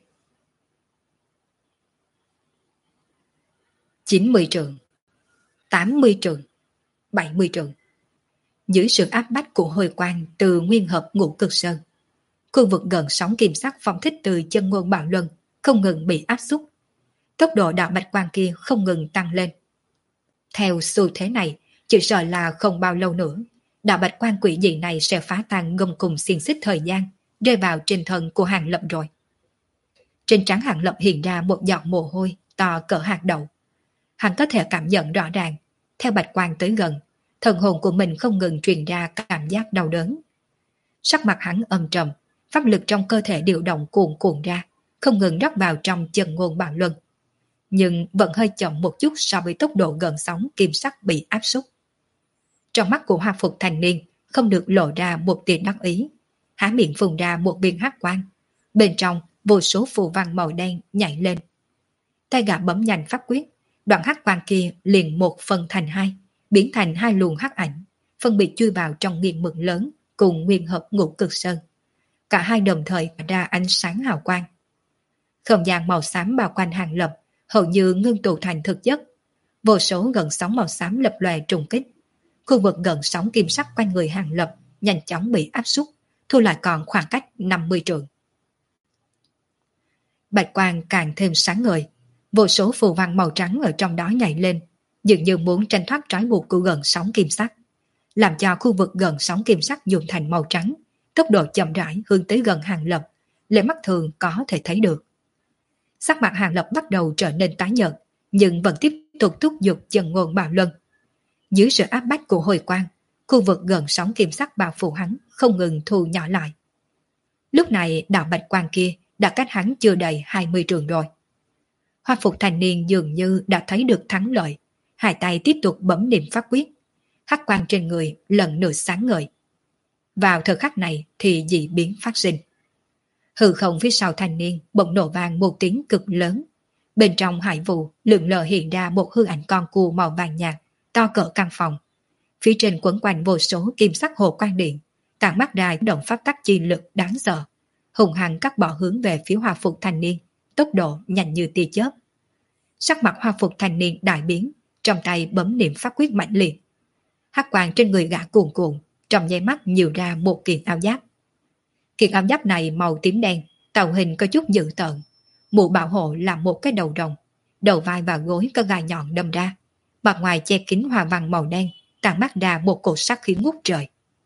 90 trượng, 80 trượng, 70 trượng. Dưới sự áp bách của hồi quang từ nguyên hợp ngũ cực sơn, khu vực gần sóng kim sắc phóng thích từ chân ngôn bạo luân không ngừng bị áp xúc. Tốc độ đạo bạch quang kia không ngừng tăng lên. Theo xu thế này, chỉ sợ là không bao lâu nữa, đạo bạch quang quỷ dị này sẽ phá tan ngông cùng xiềng xích thời gian, rơi vào trên thân của Hàng Lập rồi. Trên trán Hàng Lập hiện ra một giọt mồ hôi to cỡ hạt đậu. Hắn có thể cảm nhận rõ ràng, theo bạch quang tới gần, thần hồn của mình không ngừng truyền ra cảm giác đau đớn. Sắc mặt hắn âm trầm, pháp lực trong cơ thể điều động cuồn cuộn ra, không ngừng rót vào trong chân ngôn bạo luân. Nhưng vẫn hơi chậm một chút so với tốc độ gần sóng kim sắc bị áp xúc. Trong mắt của hoa phục thành niên không được lộ ra một tia đắc ý, há miệng phun ra một viên hắc quang, bên trong vô số phù văn màu đen nhảy lên. Tay gã bấm nhanh pháp quyết, Đoạn hắc quang kia liền một phần thành hai, biến thành hai luồng hắc ảnh, phân biệt chui vào trong nghiền mực lớn cùng nguyên hợp ngũ cực sơn. Cả hai đồng thời tỏa ra ánh sáng hào quang. Không gian màu xám bao quanh Hàng Lập hầu như ngưng tụ thành thực chất. Vô số gần sóng màu xám lập lòe trùng kích. Khu vực gần sóng kim sắc quanh người Hàng Lập nhanh chóng bị áp suất, thu lại còn khoảng cách 50 trượng. Bạch quang càng thêm sáng ngời, vô số phù văn màu trắng ở trong đó nhảy lên, dường như muốn tranh thoát trói buộc của gần sóng kim sắc, làm cho khu vực gần sóng kim sắc nhuộm thành màu trắng, tốc độ chậm rãi hướng tới gần Hàng Lập, lấy mắt thường có thể thấy được. Sắc mặt Hàng Lập bắt đầu trở nên tái nhợt, nhưng vẫn tiếp tục thúc giục chân ngôn bạo luân. Dưới sự áp bách của hồi quang, khu vực gần sóng kim sắc bao phủ hắn không ngừng thu nhỏ lại. Lúc này đạo bạch quang kia đã cách hắn chưa đầy 20 trường rồi. Hoa phục thanh niên dường như đã thấy được thắng lợi, hai tay tiếp tục bấm niệm pháp quyết, hắc quang trên người lần nữa sáng ngời. Vào thời khắc này thì dị biến phát sinh. Hư không phía sau thanh niên bỗng nổ vang một tiếng cực lớn. Bên trong hải vụ lượn lờ hiện ra một hư ảnh con cua màu vàng nhạt, to cỡ căn phòng. Phía trên quấn quanh vô số kim sắc hồ quang điện, tản mắt ra động pháp tắc chi lực đáng sợ, hùng hăng cắt bỏ hướng về phía hoa phục thanh niên, tốc độ nhanh như tia chớp. Sắc mặt hoa phục thanh niên đại biến, trong tay bấm niệm pháp quyết mạnh liệt. Hắc quang trên người gã cuồn cuộn, trong nháy mắt nhiều ra một kiện áo giáp. Kiện áo giáp này màu tím đen, tạo hình có chút dữ tợn. Mũ bảo hộ là một cái đầu rồng, đầu vai và gối có gai nhọn đâm ra, mặt ngoài che kín hoa văn màu đen, tản mắt ra một cột sát khí ngút trời.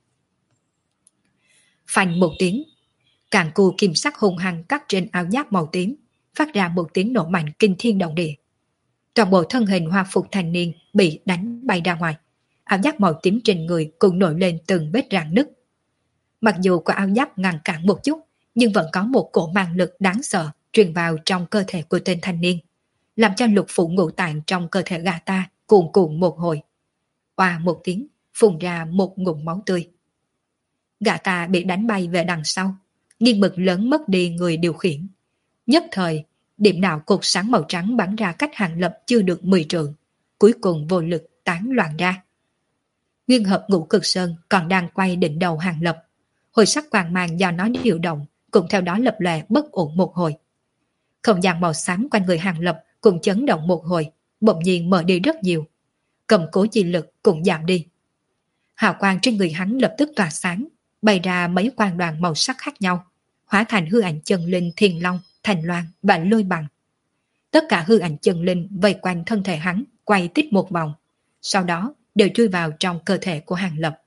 Phanh một tiếng, càng cù kim sắc hung hăng cắt trên áo giáp màu tím, phát ra một tiếng nổ mạnh kinh thiên động địa. Toàn bộ thân hình hoa phục thanh niên bị đánh bay ra ngoài, áo giáp màu tím trên người cũng nổi lên từng vết rạn nứt. Mặc dù có áo giáp ngăn cản một chút, nhưng vẫn có một cổ mang lực đáng sợ truyền vào trong cơ thể của tên thanh niên, làm cho lục phủ ngũ tạng trong cơ thể gã ta cuồn cuộn một hồi. Oa một tiếng, phun ra một ngụm máu tươi. Gã ta bị đánh bay về đằng sau, nghiêng mực lớn mất đi người điều khiển. Nhất thời, điểm đạo cột sáng màu trắng bắn ra cách Hàng Lập chưa được 10 trượng, cuối cùng vô lực tán loạn ra. Nguyên hợp ngũ cực sơn còn đang quay đỉnh đầu Hàng Lập, hồi sắc quang mang do nó điều động cũng theo đó lập lòe bất ổn một hồi. Không gian màu xám quanh người Hàng Lập cũng chấn động một hồi, bỗng nhiên mở đi rất nhiều. Cầm cố chi lực cũng giảm đi. Hào quang trên người hắn lập tức tỏa sáng, bày ra mấy quang đoàn màu sắc khác nhau, hóa thành hư ảnh chân linh thiên long, thành loan và lôi bằng. Tất cả hư ảnh chân linh vây quanh thân thể hắn quay tít một vòng, sau đó đều chui vào trong cơ thể của Hàng Lập.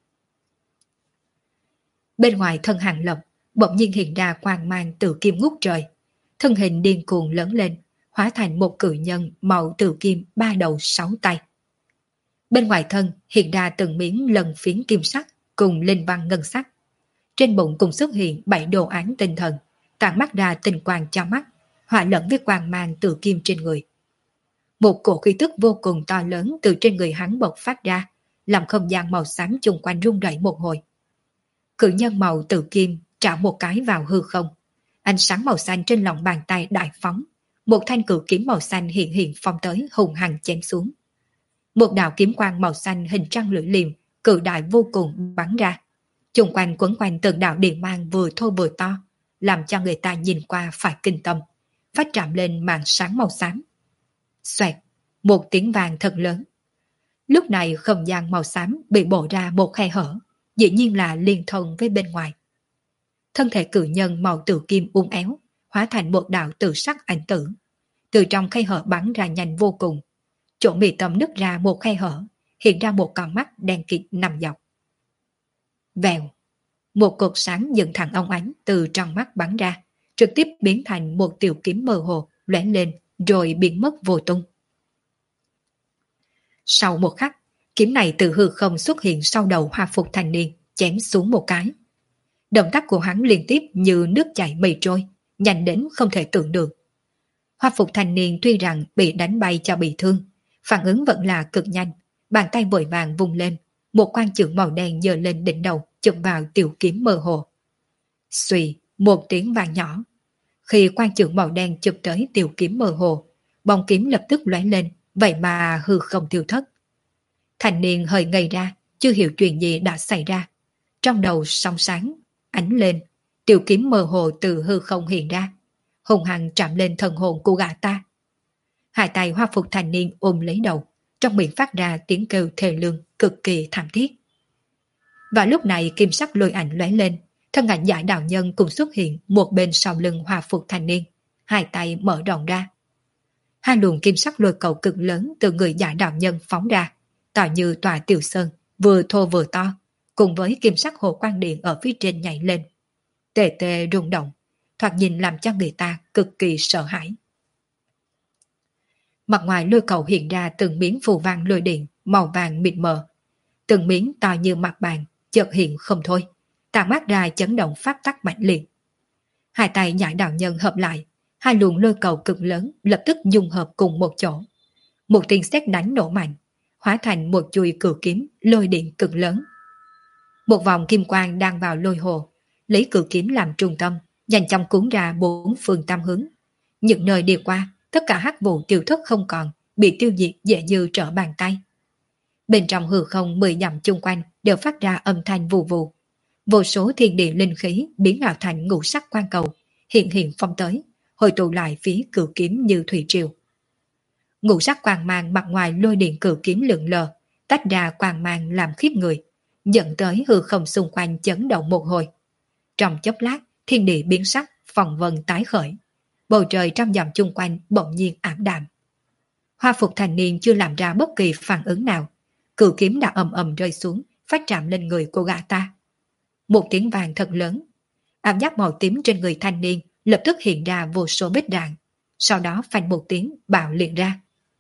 Bên ngoài thân Hàng Lập bỗng nhiên hiện ra quang mang tử kim ngút trời, thân hình điên cuồng lớn lên, hóa thành một cự nhân màu tử kim 3 đầu 6 tay. Bên ngoài thân hiện ra từng miếng lân phiến kim sắc cùng linh văn ngân sắc. Trên bụng cùng xuất hiện 7 đồ án tinh thần, tản mắt ra tinh quang cho mắt, hòa lẫn với quang mang tử kim trên người. Một cổ khí tức vô cùng to lớn từ trên người hắn bộc phát ra, làm không gian màu xám chung quanh rung rẩy một hồi. Cự nhân màu tử kim trảo một cái vào hư không, ánh sáng màu xanh trên lòng bàn tay đại phóng, một thanh cự kiếm màu xanh hiện hiện phong tới hùng hằng chém xuống. Một đạo kiếm quang màu xanh hình trăng lưỡi liềm cự đại vô cùng bắn ra, chung quanh quấn quanh từng đạo điện mang vừa thô vừa to, làm cho người ta nhìn qua phải kinh tâm, phát chạm lên màn sáng màu xám. Xoẹt, một tiếng vàng thật lớn. Lúc này không gian màu xám bị bổ ra một khe hở, dĩ nhiên là liên thông với bên ngoài. Thân thể cự nhân màu tử kim uốn éo, hóa thành một đạo tử sắc ảnh tử. Từ trong khe hở bắn ra nhanh vô cùng. Chỗ mi tâm nứt ra một khe hở, hiện ra một con mắt đen kịt nằm dọc. Vèo, một cột sáng dựng thẳng óng ánh từ trong mắt bắn ra, trực tiếp biến thành một tiểu kiếm mơ hồ, lóe lên rồi biến mất vô tung. Sau một khắc, kiếm này từ hư không xuất hiện sau đầu hoa phục thanh niên, chém xuống một cái. Động tác của hắn liên tiếp như nước chảy mây trôi, nhanh đến không thể tưởng được. Hoa phục thanh niên tuy rằng bị đánh bay cho bị thương, phản ứng vẫn là cực nhanh, bàn tay vội vàng vung lên, một quan chưởng màu đen giơ lên đỉnh đầu, chụp vào tiểu kiếm mơ hồ. Xuy, một tiếng vang nhỏ. Khi quan chưởng màu đen chụp tới tiểu kiếm mơ hồ, bóng kiếm lập tức lóe lên, vậy mà hư không tiêu thất. Thanh niên hơi ngây ra, chưa hiểu chuyện gì đã xảy ra. Trong đầu song sáng, ánh lên, tiểu kiếm mơ hồ từ hư không hiện ra, hùng hăng chạm lên thần hồn của gã ta. Hai tay hoa phục thanh niên ôm lấy đầu, trong miệng phát ra tiếng kêu thê lương cực kỳ thảm thiết. Và lúc này kim sắc lôi ảnh lóe lên, thân ảnh giải đạo nhân cùng xuất hiện một bên sau lưng hoa phục thanh niên, hai tay mở rộng ra. Hai luồng kim sắc lôi cầu cực lớn từ người giải đạo nhân phóng ra, tỏ như tòa tiểu sơn, vừa thô vừa to, cùng với kim sắc hồ quang điện ở phía trên nhảy lên. Tê tê rung động, thoạt nhìn làm cho người ta cực kỳ sợ hãi. Mặt ngoài lôi cầu hiện ra từng miếng phù vang lôi điện màu vàng mịt mờ, từng miếng to như mặt bàn, chợt hiện không thôi, tàn mát ra chấn động pháp tắc mạnh liệt. Hai tay giải đạo nhân hợp lại, hai luồng lôi cầu cực lớn lập tức dung hợp cùng một chỗ. Một tiếng sét đánh nổ mạnh, hóa thành một chuôi cửu kiếm lôi điện cực lớn. Một vòng kim quang đang vào lôi hồ, lấy cửu kiếm làm trung tâm, nhanh chóng cuốn ra bốn phương tam hướng. Những nơi đi qua, tất cả hắc vụ tiêu thất không còn, bị tiêu diệt dễ như trở bàn tay. Bên trong hư không 10 dặm chung quanh đều phát ra âm thanh vù vù. Vô số thiên địa linh khí biến ảo thành ngũ sắc quang cầu, hiện hiện phong tới, hồi tụ lại phía cửu kiếm như thủy triều. Ngũ sắc quang mang mặt ngoài lôi điện cửu kiếm lượn lờ, tách ra quang mang làm khiếp người, dẫn tới hư không xung quanh chấn động một hồi. Trong chốc lát, thiên địa biến sắc, phong vân tái khởi. Bầu trời trăm dặm chung quanh bỗng nhiên ảm đạm. Hoa phục thanh niên chưa làm ra bất kỳ phản ứng nào, cửu kiếm đã ầm ầm rơi xuống, phát chạm lên người của gã ta. Một tiếng vàng thật lớn, ám giác màu tím trên người thanh niên lập tức hiện ra vô số vết rạn, sau đó phanh một tiếng bạo liệt ra.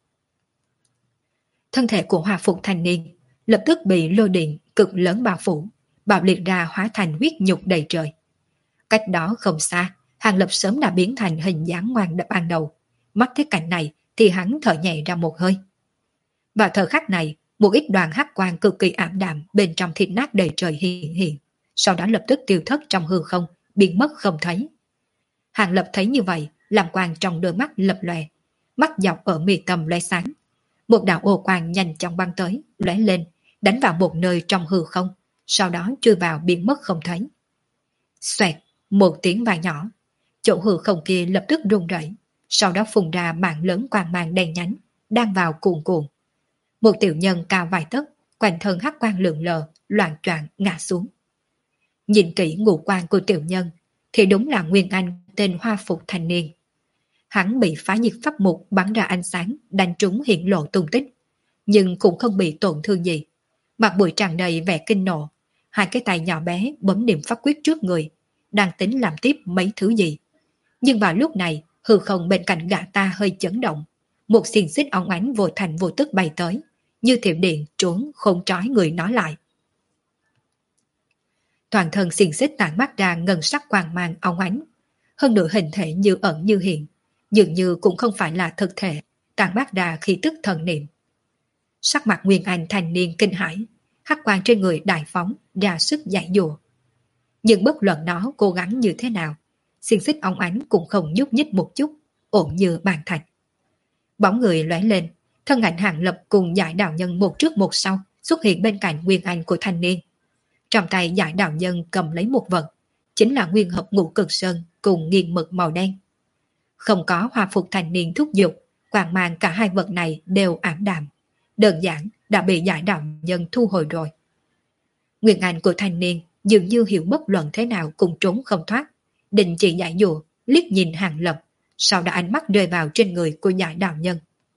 Thân thể của hoa phục thanh niên lập tức bị lôi điện cực lớn bao phủ, bạo liệt ra hóa thành huyết nhục đầy trời. Cách đó không xa, Hàng Lập sớm đã biến thành hình dáng ngoan đập ban đầu. Mắt thấy cảnh này thì hắn thở nhẹ ra một hơi. Và thời khắc này, một ít đoàn hắc quang cực kỳ ảm đạm bên trong thịt nát đầy trời hiện hiện, sau đó lập tức tiêu thất trong hư không, biến mất không thấy. Hàng Lập thấy như vậy, làm quang trong đôi mắt lập lòe, mắt dọc ở mi tâm lóe sáng. Một đạo ô quang nhanh chóng băng tới, lóe lên, đánh vào một nơi trong hư không, sau đó chui vào biến mất không thấy. Xoẹt, một tiếng vang nhỏ, chỗ hư không kia lập tức rung rẩy, sau đó phun ra mảng lớn quang mang đen nhánh, đang vào cuồn cuộn. Một tiểu nhân cao vài tấc, quanh thân hắc quang lượn lờ, loạng choạng ngã xuống. Nhìn kỹ ngũ quan của tiểu nhân, thì đúng là Nguyên Anh tên hoa phục thanh niên. Hắn bị phá nhiệt pháp mục bắn ra ánh sáng, đánh trúng hiện lộ tung tích, nhưng cũng không bị tổn thương gì. Mặt mũi tràn đầy vẻ kinh nộ, hai cái tay nhỏ bé bấm niệm pháp quyết trước người, đang tính làm tiếp mấy thứ gì. Nhưng vào lúc này, hư không bên cạnh gã ta hơi chấn động, một xiềng xích óng ánh vô thành vô tức bay tới, như thiểm điện trốn không trói người nó lại. Toàn thân xiềng xích tản mắt ra ngân sắc quang mang óng ánh, hơn nữa hình thể như ẩn như hiện, dường như cũng không phải là thực thể, tản mát ra khí tức thần niệm. Sắc mặt Nguyên Anh thanh niên kinh hãi, hắc quang trên người đại phóng ra sức giải dụa. Nhưng bất luận nó cố gắng như thế nào, xiềng xích óng ánh cũng không nhúc nhích một chút, ổn như bàn thạch. Bóng người lóe lên, thân ảnh Hàng Lập cùng giải đạo nhân một trước một sau xuất hiện bên cạnh Nguyên Anh của thanh niên. Trong tay giải đạo nhân cầm lấy một vật, chính là nguyên hợp ngũ cực sơn cùng nghiền mực màu đen. Không có hoa phục thanh niên thúc giục, quang mang cả hai vật này đều ảm đạm, đơn giản đã bị giải đạo nhân thu hồi rồi. Nguyên Anh của thanh niên dường như hiểu bất luận thế nào cũng trốn không thoát, định chỉ giải dụa, liếc nhìn Hàng Lập, sau đó ánh mắt rơi vào trên người của giải đạo nhân.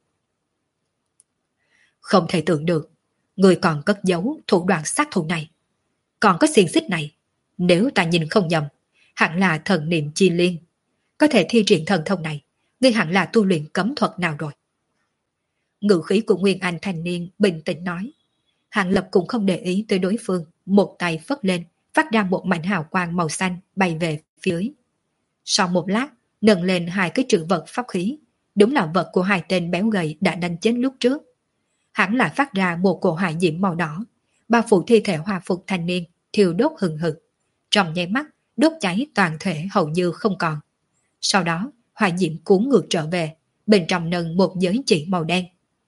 Không thể tưởng được, người còn cất giấu thủ đoạn sát thủ này. Còn có xiềng xích này, nếu ta nhìn không nhầm, hẳn là thần niệm chi liên. Có thể thi triển thần thông này, ngươi hẳn là tu luyện cấm thuật nào rồi. Ngữ khí của Nguyên Anh thanh niên bình tĩnh nói. Hàng Lập cũng không để ý tới đối phương, một tay phất lên, phát ra một mảnh hào quang màu xanh bay về phía dưới. Sau một lát, nâng lên hai cái trữ vật pháp khí, đúng là vật của hai tên béo gầy đã đánh chết lúc trước. Hắn lại phát ra một cổ hỏa diễm màu đỏ, bao phủ thi thể hoa phục thanh niên, thiêu đốt hừng hực. Trong nháy mắt, đốt cháy toàn thể hầu như không còn. Sau đó, hỏa diễm cuốn ngược trở về, bên trong nâng một giới chỉ màu đen.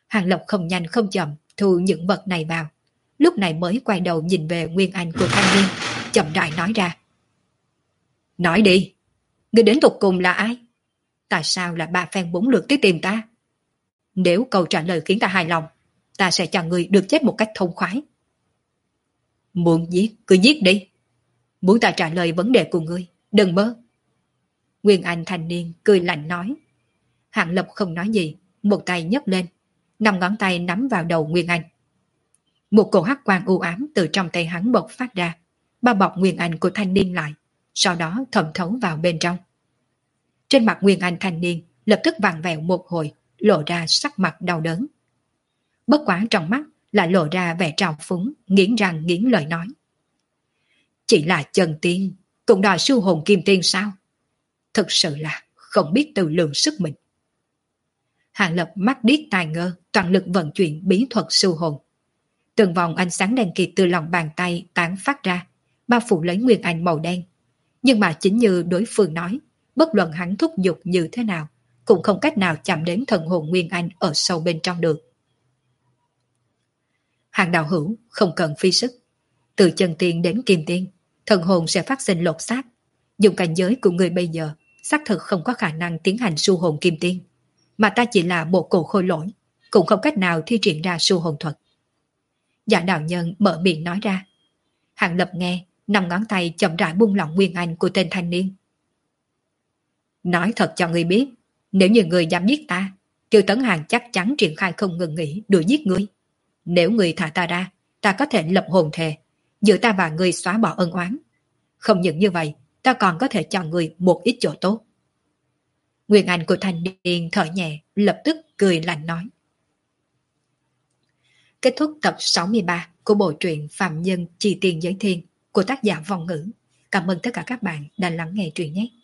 Hàng Lập không nhanh không chậm thu những vật này vào, lúc này mới quay đầu nhìn về Nguyên Anh của thanh niên, chậm rãi nói ra. Nói đi, người đến tục cùng là ai? Tại sao là ba phen bốn lượt tới tìm ta? Nếu câu trả lời khiến ta hài lòng, ta sẽ cho người được chết một cách thông khoái. Muốn giết, cứ giết đi. Muốn ta trả lời vấn đề của ngươi, đừng mơ. Nguyên Anh thanh niên cười lạnh nói. Hàng Lập không nói gì, một tay nhấc lên, 5 ngón tay nắm vào đầu Nguyên Anh. Một cổ hắc quang u ám từ trong tay hắn bộc phát ra, bao bọc Nguyên Anh của thanh niên lại, sau đó thẩm thấu vào bên trong. Trên mặt Nguyên Anh thanh niên lập tức vặn vẹo một hồi, lộ ra sắc mặt đau đớn. Bất quá trong mắt lại lộ ra vẻ trào phúng, nghiến răng nghiến lợi nói. Chỉ là chân tiên, cũng đòi siêu hồn kim tiên sao? Thực sự là không biết tự lượng sức mình. Hàng Lập mắt điếc tai ngơ, toàn lực vận chuyển bí thuật siêu hồn. Từng vòng ánh sáng đen kịt từ lòng bàn tay tán phát ra, bao phủ lấy Nguyên Anh màu đen. Nhưng mà chính như đối phương nói, bất luận hắn thúc giục như thế nào, cũng không cách nào chạm đến thần hồn Nguyên Anh ở sâu bên trong được. Hàng đạo hữu không cần phi sức. Từ chân tiên đến kim tiên, thần hồn sẽ phát sinh lột xác. Dùng cảnh giới của người bây giờ, xác thực không có khả năng tiến hành siêu hồn kim tiên. Mà ta chỉ là một cổ khôi lỗi, cũng không cách nào thi triển ra siêu hồn thuật. Giả đạo nhân mở miệng nói ra. Hàng Lập nghe, 5 ngón tay chậm rãi buông lỏng Nguyên Anh của tên thanh niên. Nói thật cho ngươi biết, nếu như ngươi dám giết ta, Tiêu Tấn Hàng chắc chắn triển khai không ngừng nghỉ đuổi giết ngươi. Nếu ngươi thả ta ra, ta có thể lập hồn thề, giữa ta và ngươi xóa bỏ ân oán. Không những như vậy, ta còn có thể cho ngươi một ít chỗ tốt. Nguyên Anh của thanh niên thở nhẹ, lập tức cười lạnh nói. Kết thúc tập 63 của bộ truyện Phạm Nhân Chi Tiền Giới Thiên của tác giả Vong Ngữ. Cảm ơn tất cả các bạn đã lắng nghe truyện nhé.